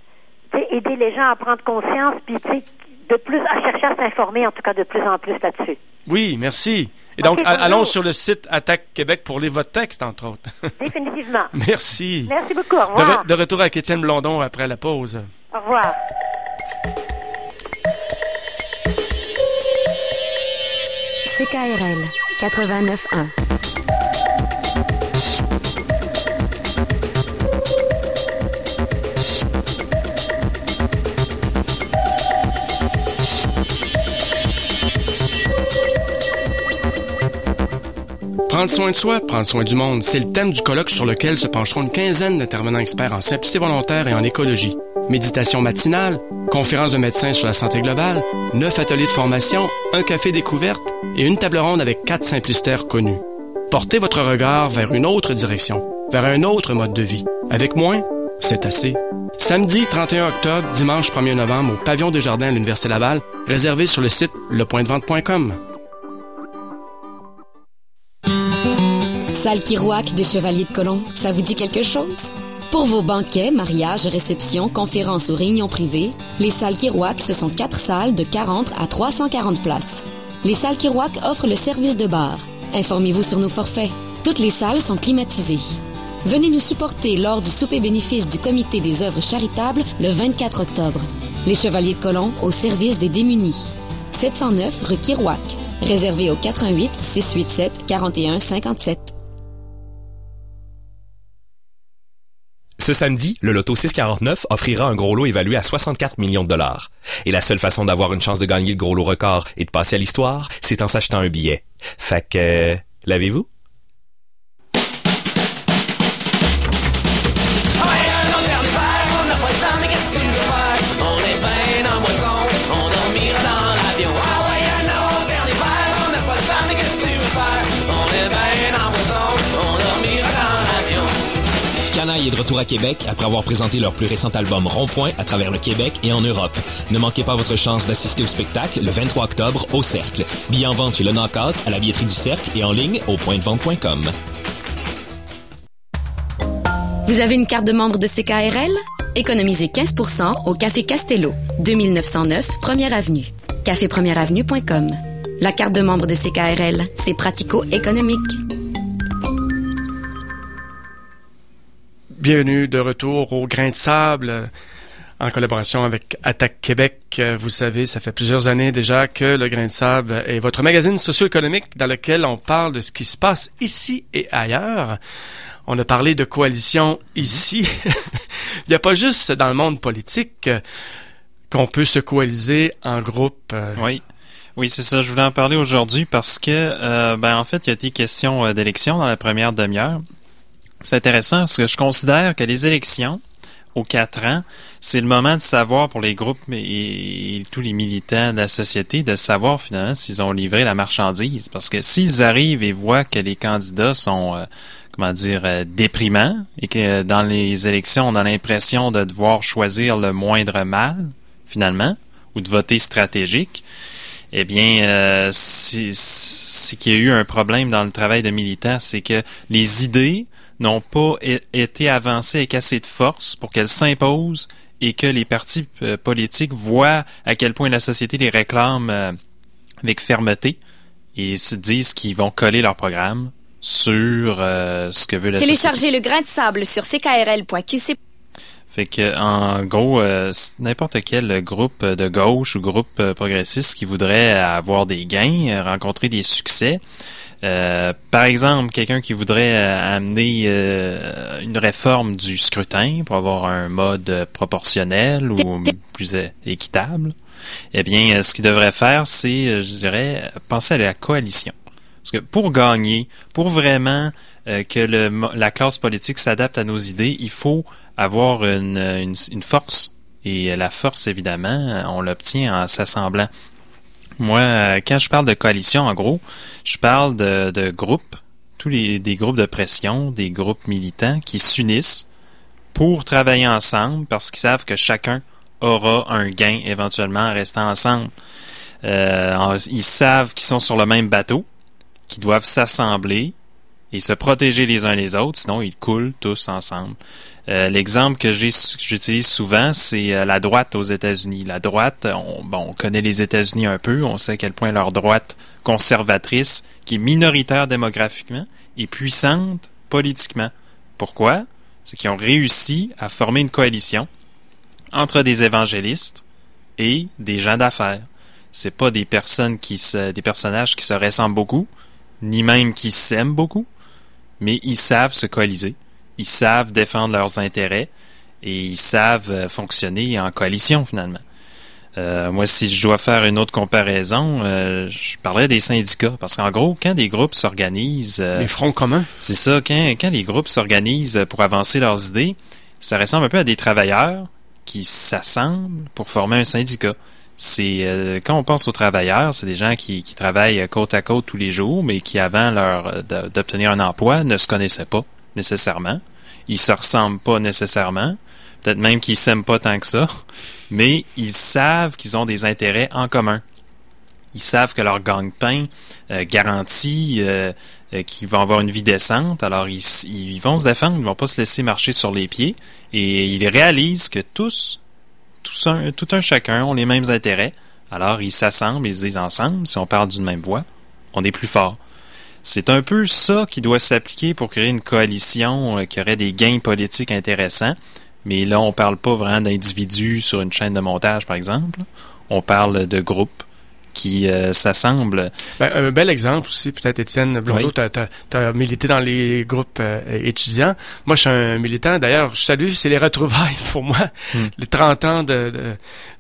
aider les gens à prendre conscience, puis tu sais, de plus à chercher à s'informer, en tout cas de plus en plus là-dessus. Oui, merci. Et donc, okay, allons sur le site Attaque Québec pour lire votre texte, entre autres. Définitivement. Merci. Merci beaucoup. Au revoir. De, re- de retour avec Étienne Blondon après la pause. Au revoir. C K R L quatre-vingt-neuf un. Prendre soin de soi, prendre soin du monde, c'est le thème du colloque sur lequel se pencheront une quinzaine d'intervenants experts en simplicité volontaire et en écologie. Méditation matinale, conférence de médecins sur la santé globale, neuf ateliers de formation, un café découverte et une table ronde avec quatre simplicités connus. Portez votre regard vers une autre direction, vers un autre mode de vie. Avec moins, c'est assez. Samedi trente et un octobre, dimanche premier novembre au Pavillon des Jardins à l'Université Laval, réservé sur le site le point de vente point com. Salle Kirouac des Chevaliers de Colomb, ça vous dit quelque chose? Pour vos banquets, mariages, réceptions, conférences ou réunions privées, les salles Kirouac, ce sont quatre salles de quarante à trois cent quarante places. Les salles Kirouac offrent le service de bar. Informez-vous sur nos forfaits. Toutes les salles sont climatisées. Venez nous supporter lors du souper bénéfice du Comité des œuvres charitables le vingt-quatre octobre. Les Chevaliers de Colomb au service des démunis. sept cent neuf rue Kirouac. Réservé au quatre un huit, six huit sept, quarante et un cinquante-sept. Ce samedi, le Loto six quarante-neuf offrira un gros lot évalué à soixante-quatre millions de dollars. Et la seule façon d'avoir une chance de gagner le gros lot record et de passer à l'histoire, c'est en s'achetant un billet. Fait que, euh, l'avez-vous? On est bien dans Stromae est de retour à Québec après avoir présenté leur plus récent album Rond-Point à travers le Québec et en Europe. Ne manquez pas votre chance d'assister au spectacle le vingt-trois octobre au Cercle. Billets en vente chez Le Knockout, à la billetterie du Cercle et en ligne au point de vente point com. Vous avez une carte de membre de C K R L? Économisez quinze pour cent au Café Castello, deux mille neuf cent neuf Première Avenue. café première avenue point com. La carte de membre de C K R L, c'est pratico-économique. Bienvenue de retour au Grain de Sable, en collaboration avec Attaque Québec. Vous savez, ça fait plusieurs années déjà que le Grain de Sable est votre magazine socio-économique dans lequel on parle de ce qui se passe ici et ailleurs. On a parlé de coalition ici. Il n'y a pas juste dans le monde politique qu'on peut se coaliser en groupe. Oui. Oui, c'est ça. Je voulais en parler aujourd'hui parce que, euh, ben, en fait, il y a été question d'élection dans la première demi-heure. C'est intéressant parce que je considère que les élections, aux quatre ans, c'est le moment de savoir pour les groupes et, et tous les militants de la société, de savoir finalement s'ils ont livré la marchandise. Parce que s'ils arrivent et voient que les candidats sont, euh, comment dire, euh, déprimants et que euh, dans les élections, on a l'impression de devoir choisir le moindre mal, finalement, ou de voter stratégique, eh bien, euh, c'est, c'est qu'il y a eu un problème dans le travail de militants, c'est que les idées n'ont pas é- été avancées avec assez de force pour qu'elles s'imposent et que les partis euh, politiques voient à quel point la société les réclame euh, avec fermeté et se disent qu'ils vont coller leur programme sur euh, ce que veut la Téléchargez société. Téléchargez le grain de sable sur c k r l point q c. Fait que, en gros, euh, n'importe quel groupe de gauche ou groupe progressiste qui voudrait avoir des gains, rencontrer des succès, euh, par exemple, quelqu'un qui voudrait euh, amener euh, une réforme du scrutin pour avoir un mode proportionnel ou plus euh, équitable, eh bien, ce qu'il devrait faire, c'est, je dirais, penser à la coalition. Parce que pour gagner, pour vraiment euh, que le, la classe politique s'adapte à nos idées, il faut avoir une, une, une force. Et la force, évidemment, on l'obtient en s'assemblant. Moi, quand je parle de coalition, en gros, je parle de, de groupes, tous les des groupes de pression, des groupes militants qui s'unissent pour travailler ensemble parce qu'ils savent que chacun aura un gain éventuellement en restant ensemble. Euh, ils savent qu'ils sont sur le même bateau, qu'ils doivent s'assembler et se protéger les uns les autres, sinon ils coulent tous ensemble. Euh, l'exemple que j'ai, j'utilise souvent, c'est euh, la droite aux États-Unis. La droite, on, bon, on connaît les États-Unis un peu, on sait à quel point leur droite conservatrice, qui est minoritaire démographiquement, est puissante politiquement. Pourquoi? C'est qu'ils ont réussi à former une coalition entre des évangélistes et des gens d'affaires. C'est pas des personnes qui se, des personnages qui se ressemblent beaucoup, ni même qui s'aiment beaucoup, mais ils savent se coaliser. Ils savent défendre leurs intérêts et ils savent fonctionner en coalition, finalement. Euh, moi, si je dois faire une autre comparaison, euh, je parlerais des syndicats. Parce qu'en gros, quand des groupes s'organisent... Euh, les fronts communs. C'est ça. Quand, quand les groupes s'organisent pour avancer leurs idées, ça ressemble un peu à des travailleurs qui s'assemblent pour former un syndicat. C'est euh, quand on pense aux travailleurs, c'est des gens qui, qui travaillent côte à côte tous les jours, mais qui, avant leur de, d'obtenir un emploi, ne se connaissaient pas nécessairement. Ils se ressemblent pas nécessairement. Peut-être même qu'ils s'aiment pas tant que ça. Mais ils savent qu'ils ont des intérêts en commun. Ils savent que leur gagne-pain euh, garantit euh, euh, qu'ils vont avoir une vie décente. Alors, ils, ils vont se défendre. Ils vont pas se laisser marcher sur les pieds. Et ils réalisent que tous, tous un, tout un chacun ont les mêmes intérêts. Alors, ils s'assemblent et ils se disent ensemble, si on parle d'une même voix, on est plus fort. C'est un peu ça qui doit s'appliquer pour créer une coalition euh, qui aurait des gains politiques intéressants. Mais là, on parle pas vraiment d'individus sur une chaîne de montage, par exemple. On parle de groupes qui euh, s'assemblent. Ben, un bel exemple aussi, peut-être, Étienne Blondeau, oui. tu as milité dans les groupes euh, étudiants. Moi, je suis un militant. D'ailleurs, je salue, c'est les retrouvailles pour moi. Mm. Les trente ans de... de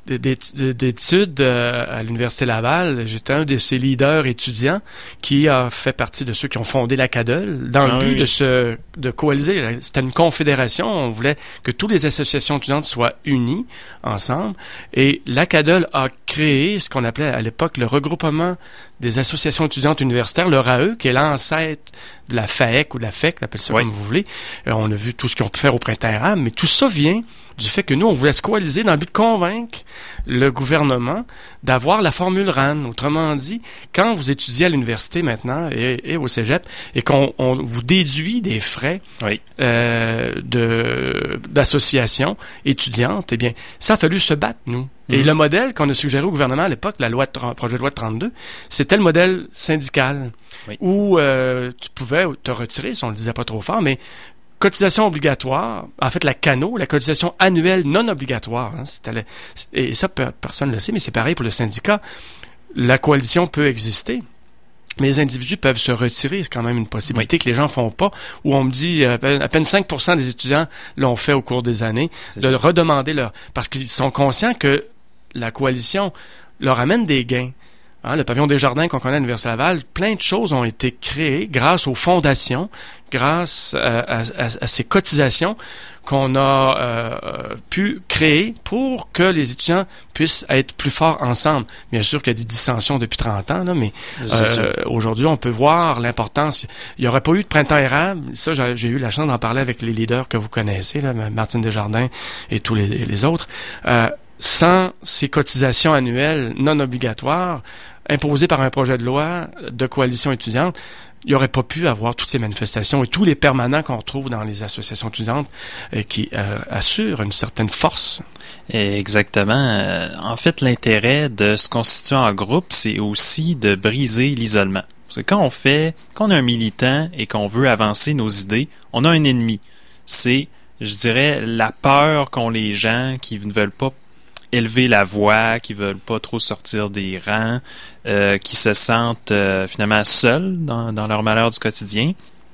d'études à l'Université Laval. J'étais un de ces leaders étudiants qui a fait partie de ceux qui ont fondé la C A D E L dans ah, le but oui. de se de coaliser. C'était une confédération. On voulait que toutes les associations étudiantes soient unies ensemble. Et la C A D E L a créé ce qu'on appelait à l'époque le regroupement des associations étudiantes universitaires, le R A E, qui est l'ancêtre de la F A E C ou de la F E C, appelle ça oui. comme vous voulez. Euh, on a vu tout ce qu'ils ont pu faire au printemps arabe, mais tout ça vient du fait que nous, on voulait se coaliser dans le but de convaincre le gouvernement d'avoir la formule R A N. Autrement dit, quand vous étudiez à l'université maintenant et, et au cégep et qu'on on vous déduit des frais oui. euh, de d'associations étudiantes, eh bien, ça a fallu se battre, nous. Et mmh. le modèle qu'on a suggéré au gouvernement à l'époque, la loi de, projet de loi de trente-deux, c'était le modèle syndical, oui. où euh, tu pouvais te retirer, si on le disait pas trop fort, mais cotisation obligatoire, en fait la CANO, la cotisation annuelle non obligatoire, hein, c'était le, et ça personne ne le sait, mais c'est pareil pour le syndicat. La coalition peut exister, mais les individus peuvent se retirer, c'est quand même une possibilité oui. que les gens font pas, où on me dit à peine, à peine cinq pour cent des étudiants l'ont fait au cours des années, c'est de ça. redemander leur, parce qu'ils sont conscients que la coalition leur amène des gains. Hein, le pavillon des Jardins qu'on connaît à l'Université Laval, plein de choses ont été créées grâce aux fondations, grâce à, à, à, à ces cotisations qu'on a euh, pu créer pour que les étudiants puissent être plus forts ensemble. Bien sûr qu'il y a des dissensions depuis trente ans, là, mais euh, aujourd'hui, on peut voir l'importance. Il n'y aurait pas eu de printemps érable. Ça, j'ai, j'ai eu la chance d'en parler avec les leaders que vous connaissez, là, Martine Desjardins et tous les, les autres. Euh, sans ces cotisations annuelles non obligatoires imposées par un projet de loi de coalition étudiante, il n'y aurait pas pu avoir toutes ces manifestations et tous les permanents qu'on retrouve dans les associations étudiantes euh, qui euh, assurent une certaine force. Exactement. En fait, l'intérêt de se constituer en groupe, c'est aussi de briser l'isolement. Parce que quand on fait, quand on est un militant et qu'on veut avancer nos idées, on a un ennemi. C'est, je dirais, la peur qu'ont les gens qui ne veulent pas élever la voix, qui veulent pas trop sortir des rangs, euh, qui se sentent euh, finalement seuls dans, dans leur malheur du quotidien,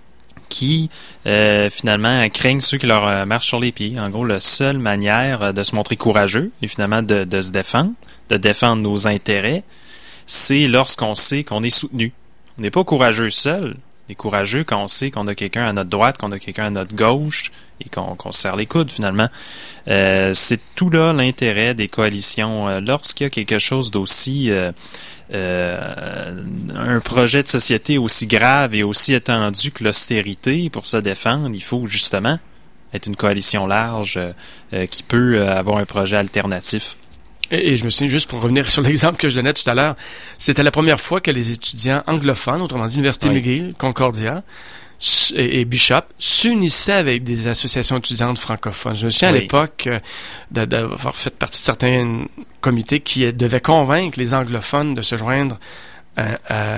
qui euh, finalement craignent ceux qui leur euh, marchent sur les pieds. En gros, la seule manière de se montrer courageux et finalement de, de se défendre, de défendre nos intérêts, c'est lorsqu'on sait qu'on est soutenu. On n'est pas courageux seul. On est courageux quand on sait qu'on a quelqu'un à notre droite, qu'on a quelqu'un à notre gauche et qu'on, qu'on se serre les coudes finalement. Euh, c'est tout là l'intérêt des coalitions. Euh, lorsqu'il y a quelque chose d'aussi... Euh, euh, un projet de société aussi grave et aussi étendu que l'austérité, pour se défendre, il faut justement être une coalition large euh, qui peut euh, avoir un projet alternatif. Et, et je me souviens, juste pour revenir sur l'exemple que je donnais tout à l'heure, c'était la première fois que les étudiants anglophones, autrement dit l'Université oui. McGill, Concordia et, et Bishop, s'unissaient avec des associations étudiantes francophones. Je me souviens oui. à l'époque euh, d'avoir fait partie de certains comités qui devaient convaincre les anglophones de se joindre à,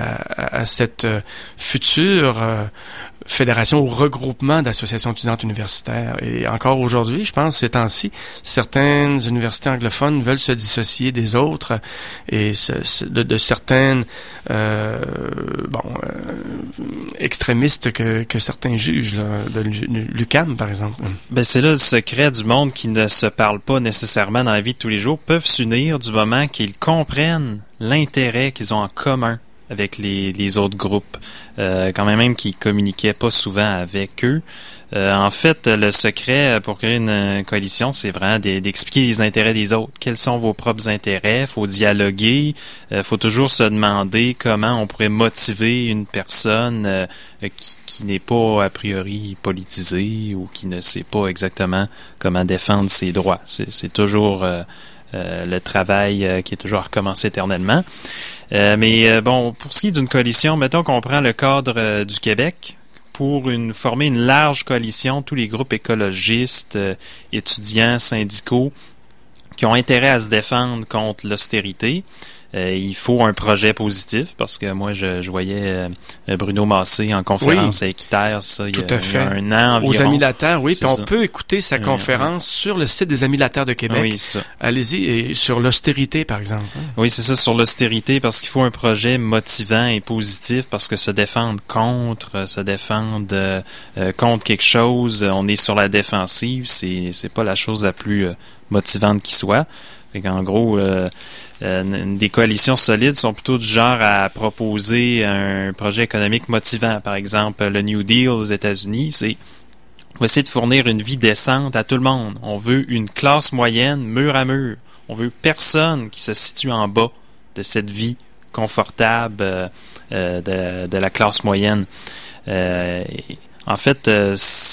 à, à cette euh, future euh, fédération ou regroupement d'associations étudiantes universitaires. Et encore aujourd'hui, je pense, ces temps-ci, certaines universités anglophones veulent se dissocier des autres et se, se, de, de certaines euh, bon euh, extrémistes que, que certains jugent, là, de l'U Q A M, par exemple. Ben c'est là le secret du monde qui ne se parle pas nécessairement dans la vie de tous les jours, peuvent s'unir du moment qu'ils comprennent l'intérêt qu'ils ont en commun avec les, les autres groupes, euh, quand même même qui communiquaient pas souvent avec eux. Euh, en fait, le secret pour créer une coalition, c'est vraiment d'expliquer les intérêts des autres. Quels sont vos propres intérêts? Faut dialoguer. Euh, faut toujours se demander comment on pourrait motiver une personne euh, qui, qui n'est pas a priori politisée ou qui ne sait pas exactement comment défendre ses droits. C'est, c'est toujours euh, euh, le travail euh, qui est toujours à recommencer éternellement. Euh, mais euh, bon, pour ce qui est d'une coalition, mettons qu'on prend le cadre euh, du Québec pour une, former une large coalition, tous les groupes écologistes, euh, étudiants, syndicaux, qui ont intérêt à se défendre contre l'austérité. Euh, il faut un projet positif, parce que moi, je, je voyais euh, Bruno Massé en conférence oui, à Équiterre, ça, il y, a, il y a un an environ. Aux Amis de la Terre, oui, puis on ça. peut écouter sa conférence oui. sur le site des Amis de la Terre de Québec. Oui, c'est ça. Allez-y, et sur l'austérité, par exemple. Oui, c'est ça, sur l'austérité, parce qu'il faut un projet motivant et positif, parce que se défendre contre, se défendre euh, contre quelque chose, on est sur la défensive, c'est, c'est pas la chose la plus euh, motivante qui soit. En gros, euh, euh, des coalitions solides sont plutôt du genre à proposer un projet économique motivant. Par exemple, le New Deal aux États-Unis, c'est on va essayer de fournir une vie décente à tout le monde. On veut une classe moyenne mur à mur. On veut personne qui se situe en bas de cette vie confortable euh, euh, de, de la classe moyenne. Euh, en fait, euh,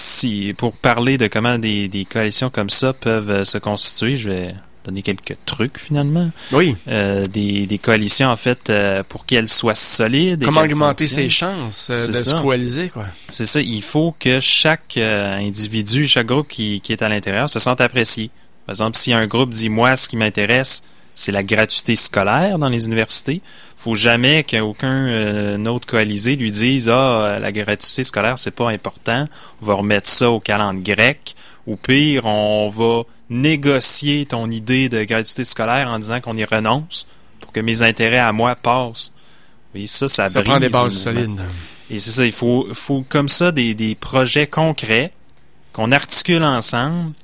si pour parler de comment des, des coalitions comme ça peuvent euh, se constituer, je vais donner quelques trucs finalement. Oui. Euh, des, des coalitions, en fait, euh, pour qu'elles soient solides. Comment augmenter ses chances euh, de ça. se coaliser, quoi. C'est ça. Il faut que chaque euh, individu, chaque groupe qui, qui est à l'intérieur se sente apprécié. Par exemple, si un groupe dit « Moi, ce qui m'intéresse, c'est la gratuité scolaire dans les universités », faut jamais qu'aucun euh, autre coalisé lui dise « Ah, la gratuité scolaire, c'est pas important. On va remettre ça au calendrier grec. » Ou pire, on va négocier ton idée de gratuité scolaire en disant qu'on y renonce pour que mes intérêts à moi passent. Oui, ça, ça, ça brise. prend des bases solides. Et c'est ça, il faut, faut comme ça des, des projets concrets qu'on articule ensemble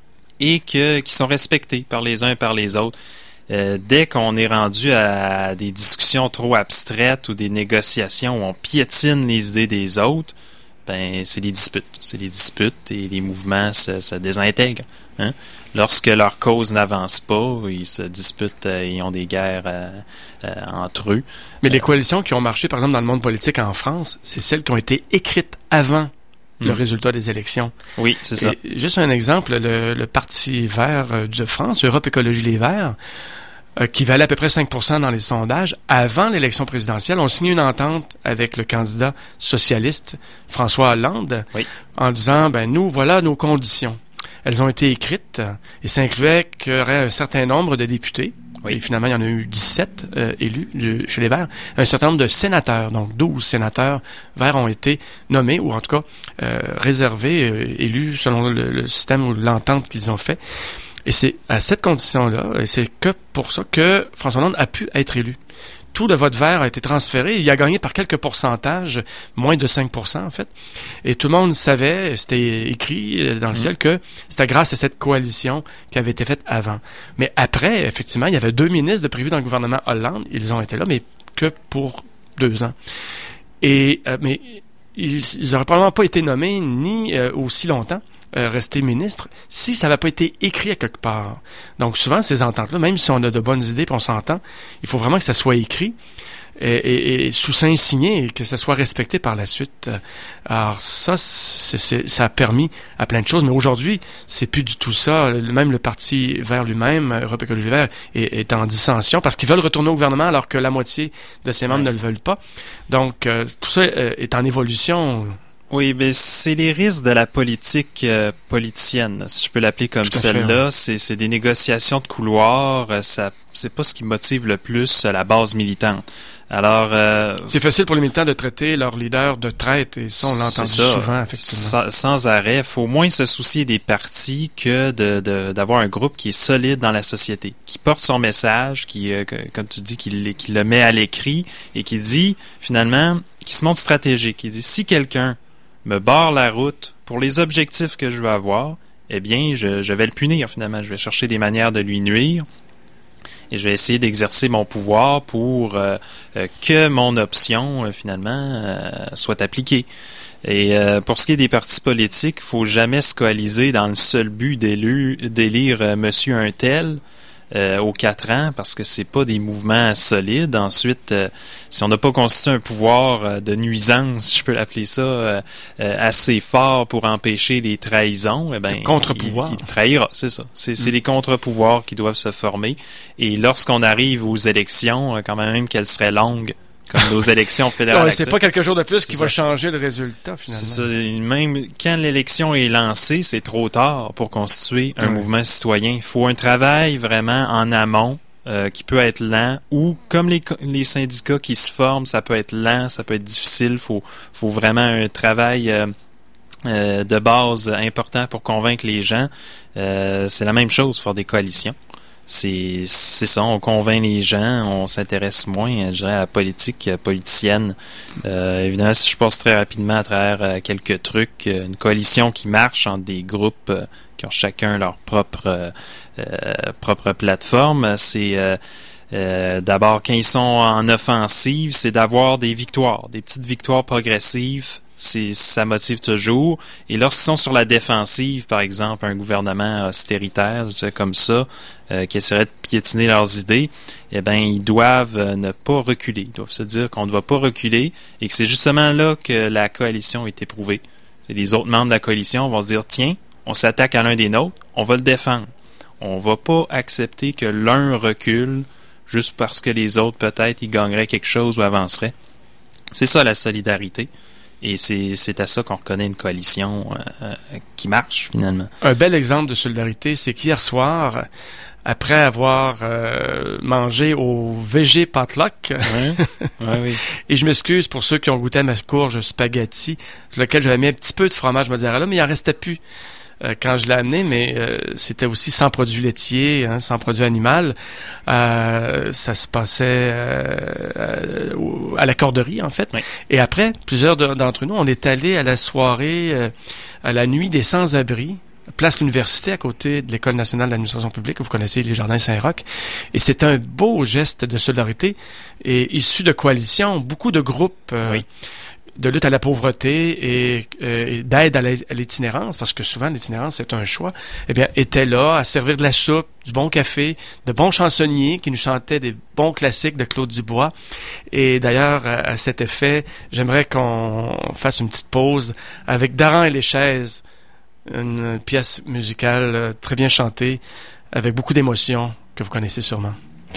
et que, qui sont respectés par les uns et par les autres. Euh, dès qu'on est rendu à des discussions trop abstraites ou des négociations où on piétine les idées des autres, ben c'est des disputes. C'est des disputes et les mouvements se, se désintègrent. Hein? Lorsque leur cause n'avance pas, ils se disputent, euh, ils ont des guerres euh, euh, entre eux. Mais les coalitions qui ont marché, par exemple, dans le monde politique en France, c'est celles qui ont été écrites avant mmh. le résultat des élections. Oui, c'est ça. Et juste un exemple, le, le Parti vert de France, Europe Écologie Les Verts, Euh, qui valait à peu près cinq pour cent dans les sondages, avant l'élection présidentielle, ont signé une entente avec le candidat socialiste François Hollande oui. en disant, ben nous, voilà nos conditions. Elles ont été écrites et ça incluait qu'il y aurait un certain nombre de députés. Oui. Et finalement, il y en a eu dix-sept euh, élus du, chez les Verts. Un certain nombre de sénateurs, donc douze sénateurs verts ont été nommés, ou en tout cas euh, réservés, euh, élus selon le, le système ou l'entente qu'ils ont fait. Et c'est à cette condition-là, et c'est que pour ça que François Hollande a pu être élu. Tout le vote vert a été transféré. Il a gagné par quelques pourcentages, moins de cinq pour cent en fait. Et tout le monde savait, c'était écrit dans le mmh. ciel, que c'était grâce à cette coalition qui avait été faite avant. Mais après, effectivement, il y avait deux ministres de prévus dans le gouvernement Hollande. Ils ont été là, mais que pour deux ans. Et euh, mais ils n'auraient probablement pas été nommés ni euh, aussi longtemps. Euh, rester ministre si ça n'avait pas été écrit à quelque part. Donc souvent, ces ententes-là, même si on a de bonnes idées et on s'entend, il faut vraiment que ça soit écrit et, et, et sous-seing signé et que ça soit respecté par la suite. Alors ça, c'est, c'est, ça a permis à plein de choses, mais aujourd'hui, c'est plus du tout ça. Même le Parti vert lui-même, Europe Écologie Vert, est, est en dissension parce qu'ils veulent retourner au gouvernement alors que la moitié de ses membres ouais. ne le veulent pas. Donc euh, tout ça euh, est en évolution. Oui, mais c'est les risques de la politique euh, politicienne, si je peux l'appeler comme celle-là. C'est, c'est des négociations de couloir. Ça, c'est pas ce qui motive le plus la base militante. Alors, euh, c'est facile pour les militants de traiter leurs leaders de traite, et ça, on l'a entendu ça, souvent, effectivement. Sans, sans arrêt, il faut moins se soucier des partis que de, de, d'avoir un groupe qui est solide dans la société, qui porte son message, qui, euh, comme tu dis, qui, qui le met à l'écrit et qui dit, finalement, qui se montre stratégique. Qui dit, si quelqu'un me barre la route pour les objectifs que je veux avoir, eh bien, je, je vais le punir, finalement. Je vais chercher des manières de lui nuire et je vais essayer d'exercer mon pouvoir pour euh, euh, que mon option, euh, finalement, euh, soit appliquée. Et euh, pour ce qui est des partis politiques, il faut jamais se coaliser dans le seul but d'élu, d'élire euh, monsieur un tel Euh, aux quatre ans, parce que c'est pas des mouvements solides. Ensuite, euh, si on n'a pas constitué un pouvoir euh, de nuisance, je peux l'appeler ça, euh, euh, assez fort pour empêcher les trahisons, eh ben, contre-pouvoir. Il, il trahira, c'est ça. C'est, c'est mm. les contre-pouvoirs qui doivent se former. Et lorsqu'on arrive aux élections, quand même qu'elles seraient longues, comme nos élections fédérales. Ouais, c'est pas quelques jours de plus qui ça. va changer le résultat, finalement. C'est ça. Même quand l'élection est lancée, c'est trop tard pour constituer un ouais. mouvement citoyen. Il faut un travail vraiment en amont euh, qui peut être lent, ou comme les, les syndicats qui se forment, ça peut être lent, ça peut être difficile. Il faut, faut vraiment un travail euh, euh, de base important pour convaincre les gens. Euh, c'est la même chose pour des coalitions. C'est, c'est ça, on convainc les gens, on s'intéresse moins, je dirais, à la politique politicienne. Euh, évidemment, si je passe très rapidement à travers euh, quelques trucs, euh, une coalition qui marche entre des groupes euh, qui ont chacun leur propre euh, euh, propre plateforme, c'est euh, euh, d'abord, quand ils sont en offensive, c'est d'avoir des victoires, des petites victoires progressives, c'est, ça motive toujours. Et lorsqu'ils sont sur la défensive, par exemple, un gouvernement austéritaire, je dirais comme ça, euh, qui essaierait de piétiner leurs idées, eh bien, ils doivent euh, ne pas reculer. Ils doivent se dire qu'on ne doit pas reculer et que c'est justement là que la coalition est éprouvée. C'est les autres membres de la coalition vont se dire, tiens, on s'attaque à l'un des nôtres, on va le défendre. On va pas accepter que l'un recule juste parce que les autres, peut-être, ils gagneraient quelque chose ou avanceraient. C'est ça, la solidarité. Et c'est, c'est à ça qu'on reconnaît une coalition euh, qui marche, finalement. Un bel exemple de solidarité, c'est qu'hier soir, après avoir euh, mangé au végé potluck, ouais, ouais, oui. Et je m'excuse pour ceux qui ont goûté à ma courge spaghetti, sur laquelle j'avais mis un petit peu de fromage mozzarella, mais il en restait plus euh, quand je l'ai amené, mais euh, c'était aussi sans produits laitiers, hein, sans produits animal. Euh, ça se passait euh, à la corderie, en fait. Oui. Et après, plusieurs de, d'entre nous, on est allés à la soirée, euh, à la nuit des sans-abri, place l'université à côté de l'École nationale d'administration publique, vous connaissez les Jardins Saint-Roch, et c'est un beau geste de solidarité et issu de coalitions, beaucoup de groupes euh, oui. de lutte à la pauvreté et, euh, et d'aide à l'itinérance, parce que souvent l'itinérance c'est un choix, eh bien étaient là à servir de la soupe, du bon café, de bons chansonniers qui nous chantaient des bons classiques de Claude Dubois. Et d'ailleurs, à, à cet effet, j'aimerais qu'on fasse une petite pause avec Daran et les chaises, une pièce musicale très bien chantée, avec beaucoup d'émotion, que vous connaissez sûrement.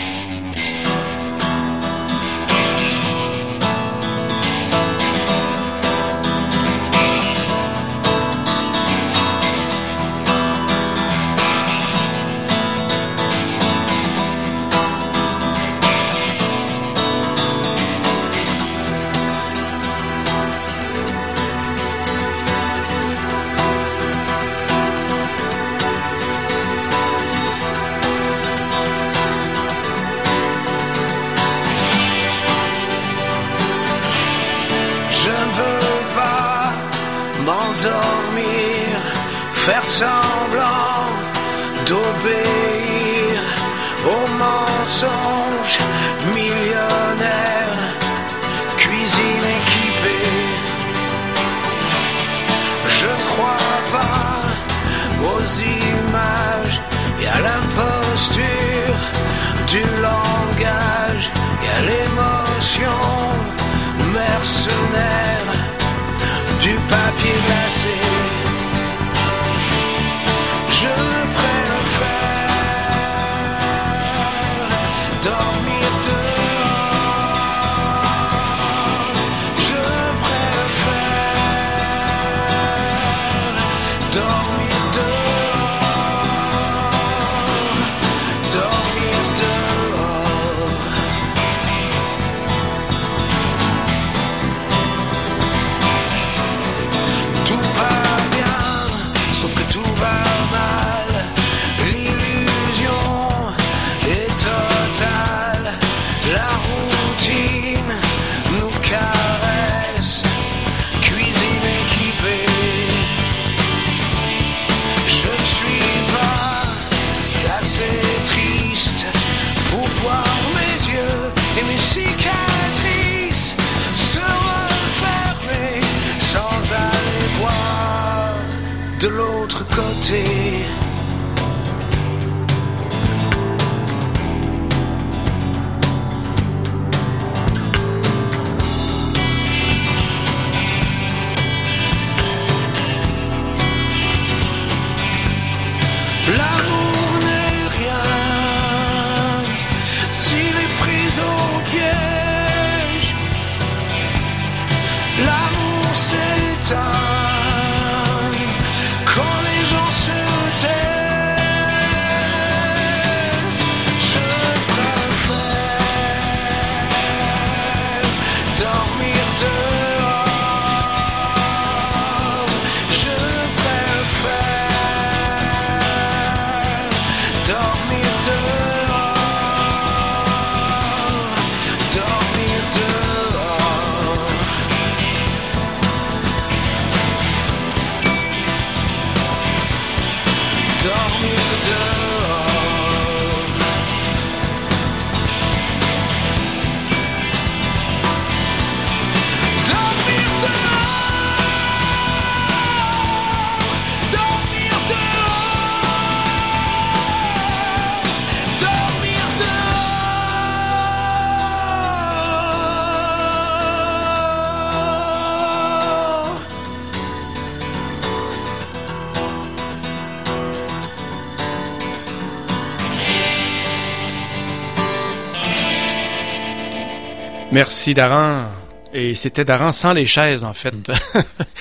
Faire semblant d'obéir aux mensonges millionnaires, cuisine équipée. Je crois pas aux images et à l'imposture du langage et à l'émotion mercenaire du papier glacé. Je préfère dormir dehors. Je préfère dormir dehors. Dormir dehors. Tout va bien, sauf que tout va mal. L'illusion est totale. La routine nous caresse. Cuisine équipée. Je ne suis pas assez triste pour voir mes yeux et mes cicatrices se refermer sans aller voir de l'autre côté. L'amour n'est rien s'il est pris au piège. L'amour s'éteint quand les gens se taisent. Merci, Daran. Et c'était Daran sans les chaises, en fait. Mm.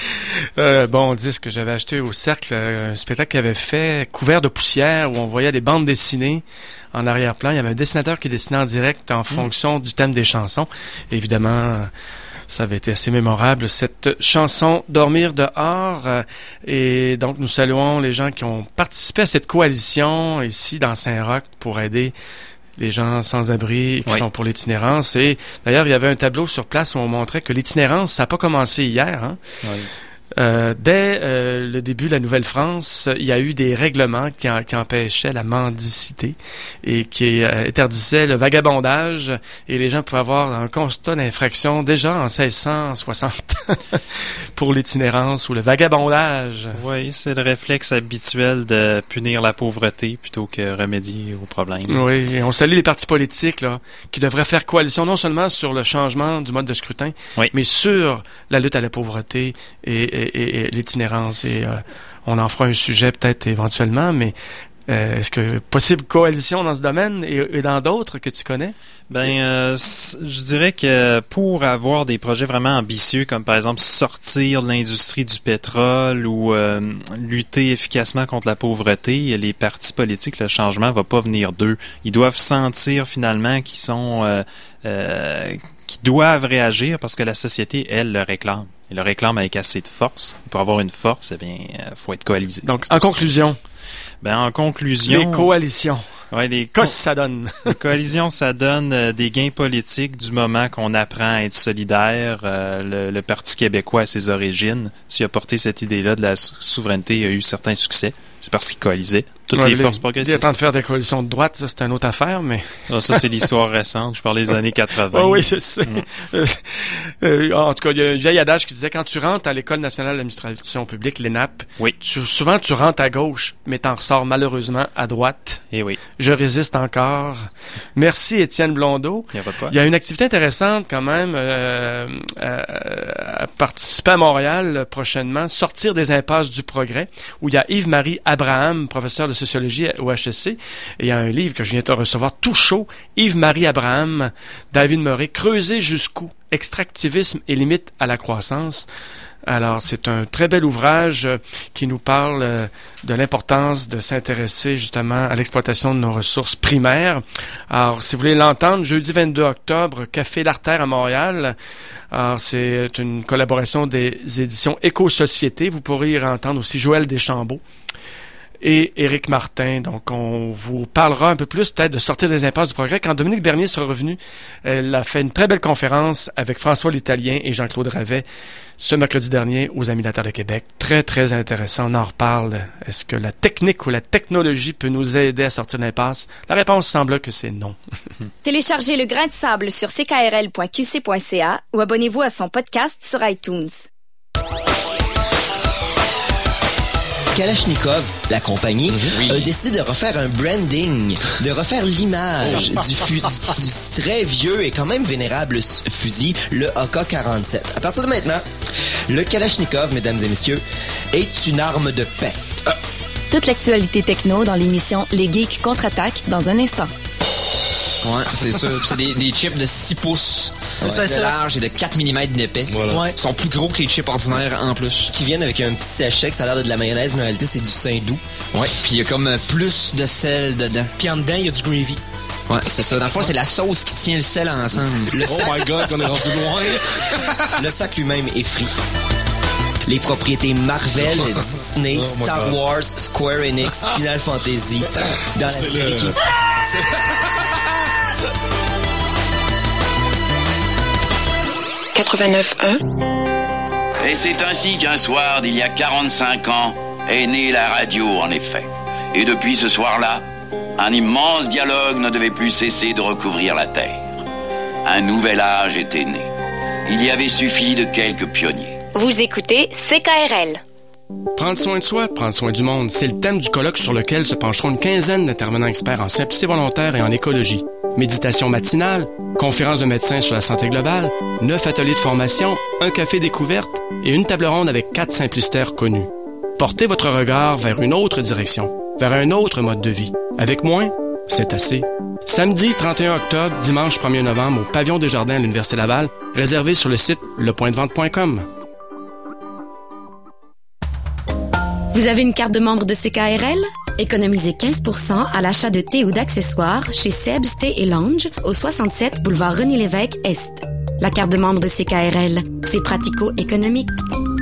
euh, bon disque que j'avais acheté au Cercle, un spectacle qu'il avait fait, couvert de poussière, où on voyait des bandes dessinées en arrière-plan. Il y avait un dessinateur qui dessinait en direct en mm. fonction du thème des chansons. Et évidemment, ça avait été assez mémorable, cette chanson « Dormir dehors ». Et donc, nous saluons les gens qui ont participé à cette coalition ici dans Saint-Roch pour aider les gens sans-abri qui oui. sont pour l'itinérance. Et d'ailleurs, il y avait un tableau sur place où on montrait que l'itinérance, ça n'a pas commencé hier. Hein? Oui. Euh, dès euh, le début de la Nouvelle-France, il y a eu des règlements qui, en, qui empêchaient la mendicité et qui euh, interdisaient le vagabondage, et les gens pouvaient avoir un constat d'infraction déjà en seize cent soixante pour l'itinérance ou le vagabondage. Oui, c'est le réflexe habituel de punir la pauvreté plutôt que remédier au problème. Oui, et on salue les partis politiques là, qui devraient faire coalition non seulement sur le changement du mode de scrutin, oui. mais sur la lutte à la pauvreté et Et, et, et l'itinérance. Et euh, on en fera un sujet peut-être éventuellement, mais euh, est-ce que possible coalition dans ce domaine et, et dans d'autres que tu connais? Ben, euh, je dirais que pour avoir des projets vraiment ambitieux, comme par exemple sortir de l'industrie du pétrole ou euh, lutter efficacement contre la pauvreté, les partis politiques, le changement va pas venir d'eux. Ils doivent sentir finalement qu'ils sont euh, euh, qu'ils doivent réagir parce que la société, elle, le réclame. Il le réclame avec assez de force. Pour avoir une force, eh bien, il faut être coalisé. Donc, en conclusion. Ben, en conclusion. Les coalitions. Ouais, les co- Qu'est-ce que ça donne? Les coalitions, ça donne euh, des gains politiques du moment qu'on apprend à être solidaire. Euh, le, le Parti québécois, à ses origines, s'il a porté cette idée-là de la sou- souveraineté, il a eu certains succès. C'est parce qu'il coalisait. Toutes ouais, les, les forces progressistes. Il est temps de faire des coalitions de droite, ça, c'est une autre affaire, mais... Non, ça, c'est l'histoire récente. Je parlais des années quatre-vingts. Oh, oui, je sais. Mm. euh, en tout cas, il y a un vieil adage qui disait, quand tu rentres à l'École nationale d'administration publique, l'E N A P, oui. tu, souvent, tu rentres à gauche, mais t'en ressors malheureusement à droite. Et oui. Je résiste encore. Merci, Étienne Blondeau. Il y a pas de quoi. Il y a une activité intéressante, quand même, euh, euh, à participer à Montréal prochainement, Sortir des impasses du progrès, où il y a Yves-Marie Abraham, professeur de sociologie au H E C, et il y a un livre que je viens de recevoir tout chaud, Yves-Marie Abraham, David Murray, Creuser jusqu'où? Extractivisme et limite à la croissance. Alors, c'est un très bel ouvrage euh, qui nous parle euh, de l'importance de s'intéresser justement à l'exploitation de nos ressources primaires. Alors, si vous voulez l'entendre, jeudi vingt-deux octobre, Café l'Artère à Montréal. Alors, c'est une collaboration des éditions Éco-Société. Vous pourrez y entendre aussi Joël Deschambault et Éric Martin. Donc, on vous parlera un peu plus peut-être de Sortir des impasses du progrès. Quand Dominique Bernier sera revenu, elle a fait une très belle conférence avec François l'Italien et Jean-Claude Ravet ce mercredi dernier aux Amis de la Terre de Québec. Très, très intéressant. On en reparle. Est-ce que la technique ou la technologie peut nous aider à sortir de l'impasse? La réponse semble que c'est non. Téléchargez le grain de sable sur c k r l point q c point c a ou abonnez-vous à son podcast sur iTunes. Kalachnikov, la compagnie, oui. a décidé de refaire un branding, de refaire l'image du, fu- du, du très vieux et quand même vénérable fusil, le A K quarante-sept. À partir de maintenant, le Kalachnikov, mesdames et messieurs, est une arme de paix. Euh. Toute l'actualité techno dans l'émission Les Geeks contre-attaquent dans un instant. Ouais, c'est ça. C'est des, des chips de six pouces ouais. de ça. large et de quatre millimètres d'épais. Voilà. Ouais. Ils sont plus gros que les chips ordinaires en plus. Qui viennent avec un petit sachet que ça a l'air de la mayonnaise, mais en réalité, c'est du Saint-Doux. Ouais. Puis il y a comme plus de sel dedans. Puis en dedans, il y a du gravy. Ouais, c'est ça. Dans le fond, c'est la sauce qui tient le sel ensemble. Le sac... Oh my God, qu'on est rendu loin. Le sac lui-même est frit. Les propriétés Marvel, Disney, oh Star God. Wars, Square Enix, Final Fantasy dans la c'est série le... qui... quatre-vingt-neuf un Et c'est ainsi qu'un soir d'il y a quarante-cinq ans est née la radio, en effet. Et depuis ce soir-là, un immense dialogue ne devait plus cesser de recouvrir la Terre. Un nouvel âge était né. Il y avait suffi de quelques pionniers. Vous écoutez C K R L. Prendre soin de soi, prendre soin du monde, c'est le thème du colloque sur lequel se pencheront une quinzaine d'intervenants experts en simplicité volontaire et en écologie. Méditation matinale, conférence de médecins sur la santé globale, neuf ateliers de formation, un café découverte et une table ronde avec quatre simplicitaires connus. Portez votre regard vers une autre direction, vers un autre mode de vie, avec moins, c'est assez. Samedi trente et un octobre, dimanche premier novembre, au Pavillon des Jardins à l'Université Laval, réservé sur le site le point de vente point com. Vous avez une carte de membre de C K R L? Économisez quinze pour cent à l'achat de thé ou d'accessoires chez Seb's Thé et Lounge au soixante-sept boulevard René-Lévesque Est. La carte de membre de C K R L, c'est pratico-économique.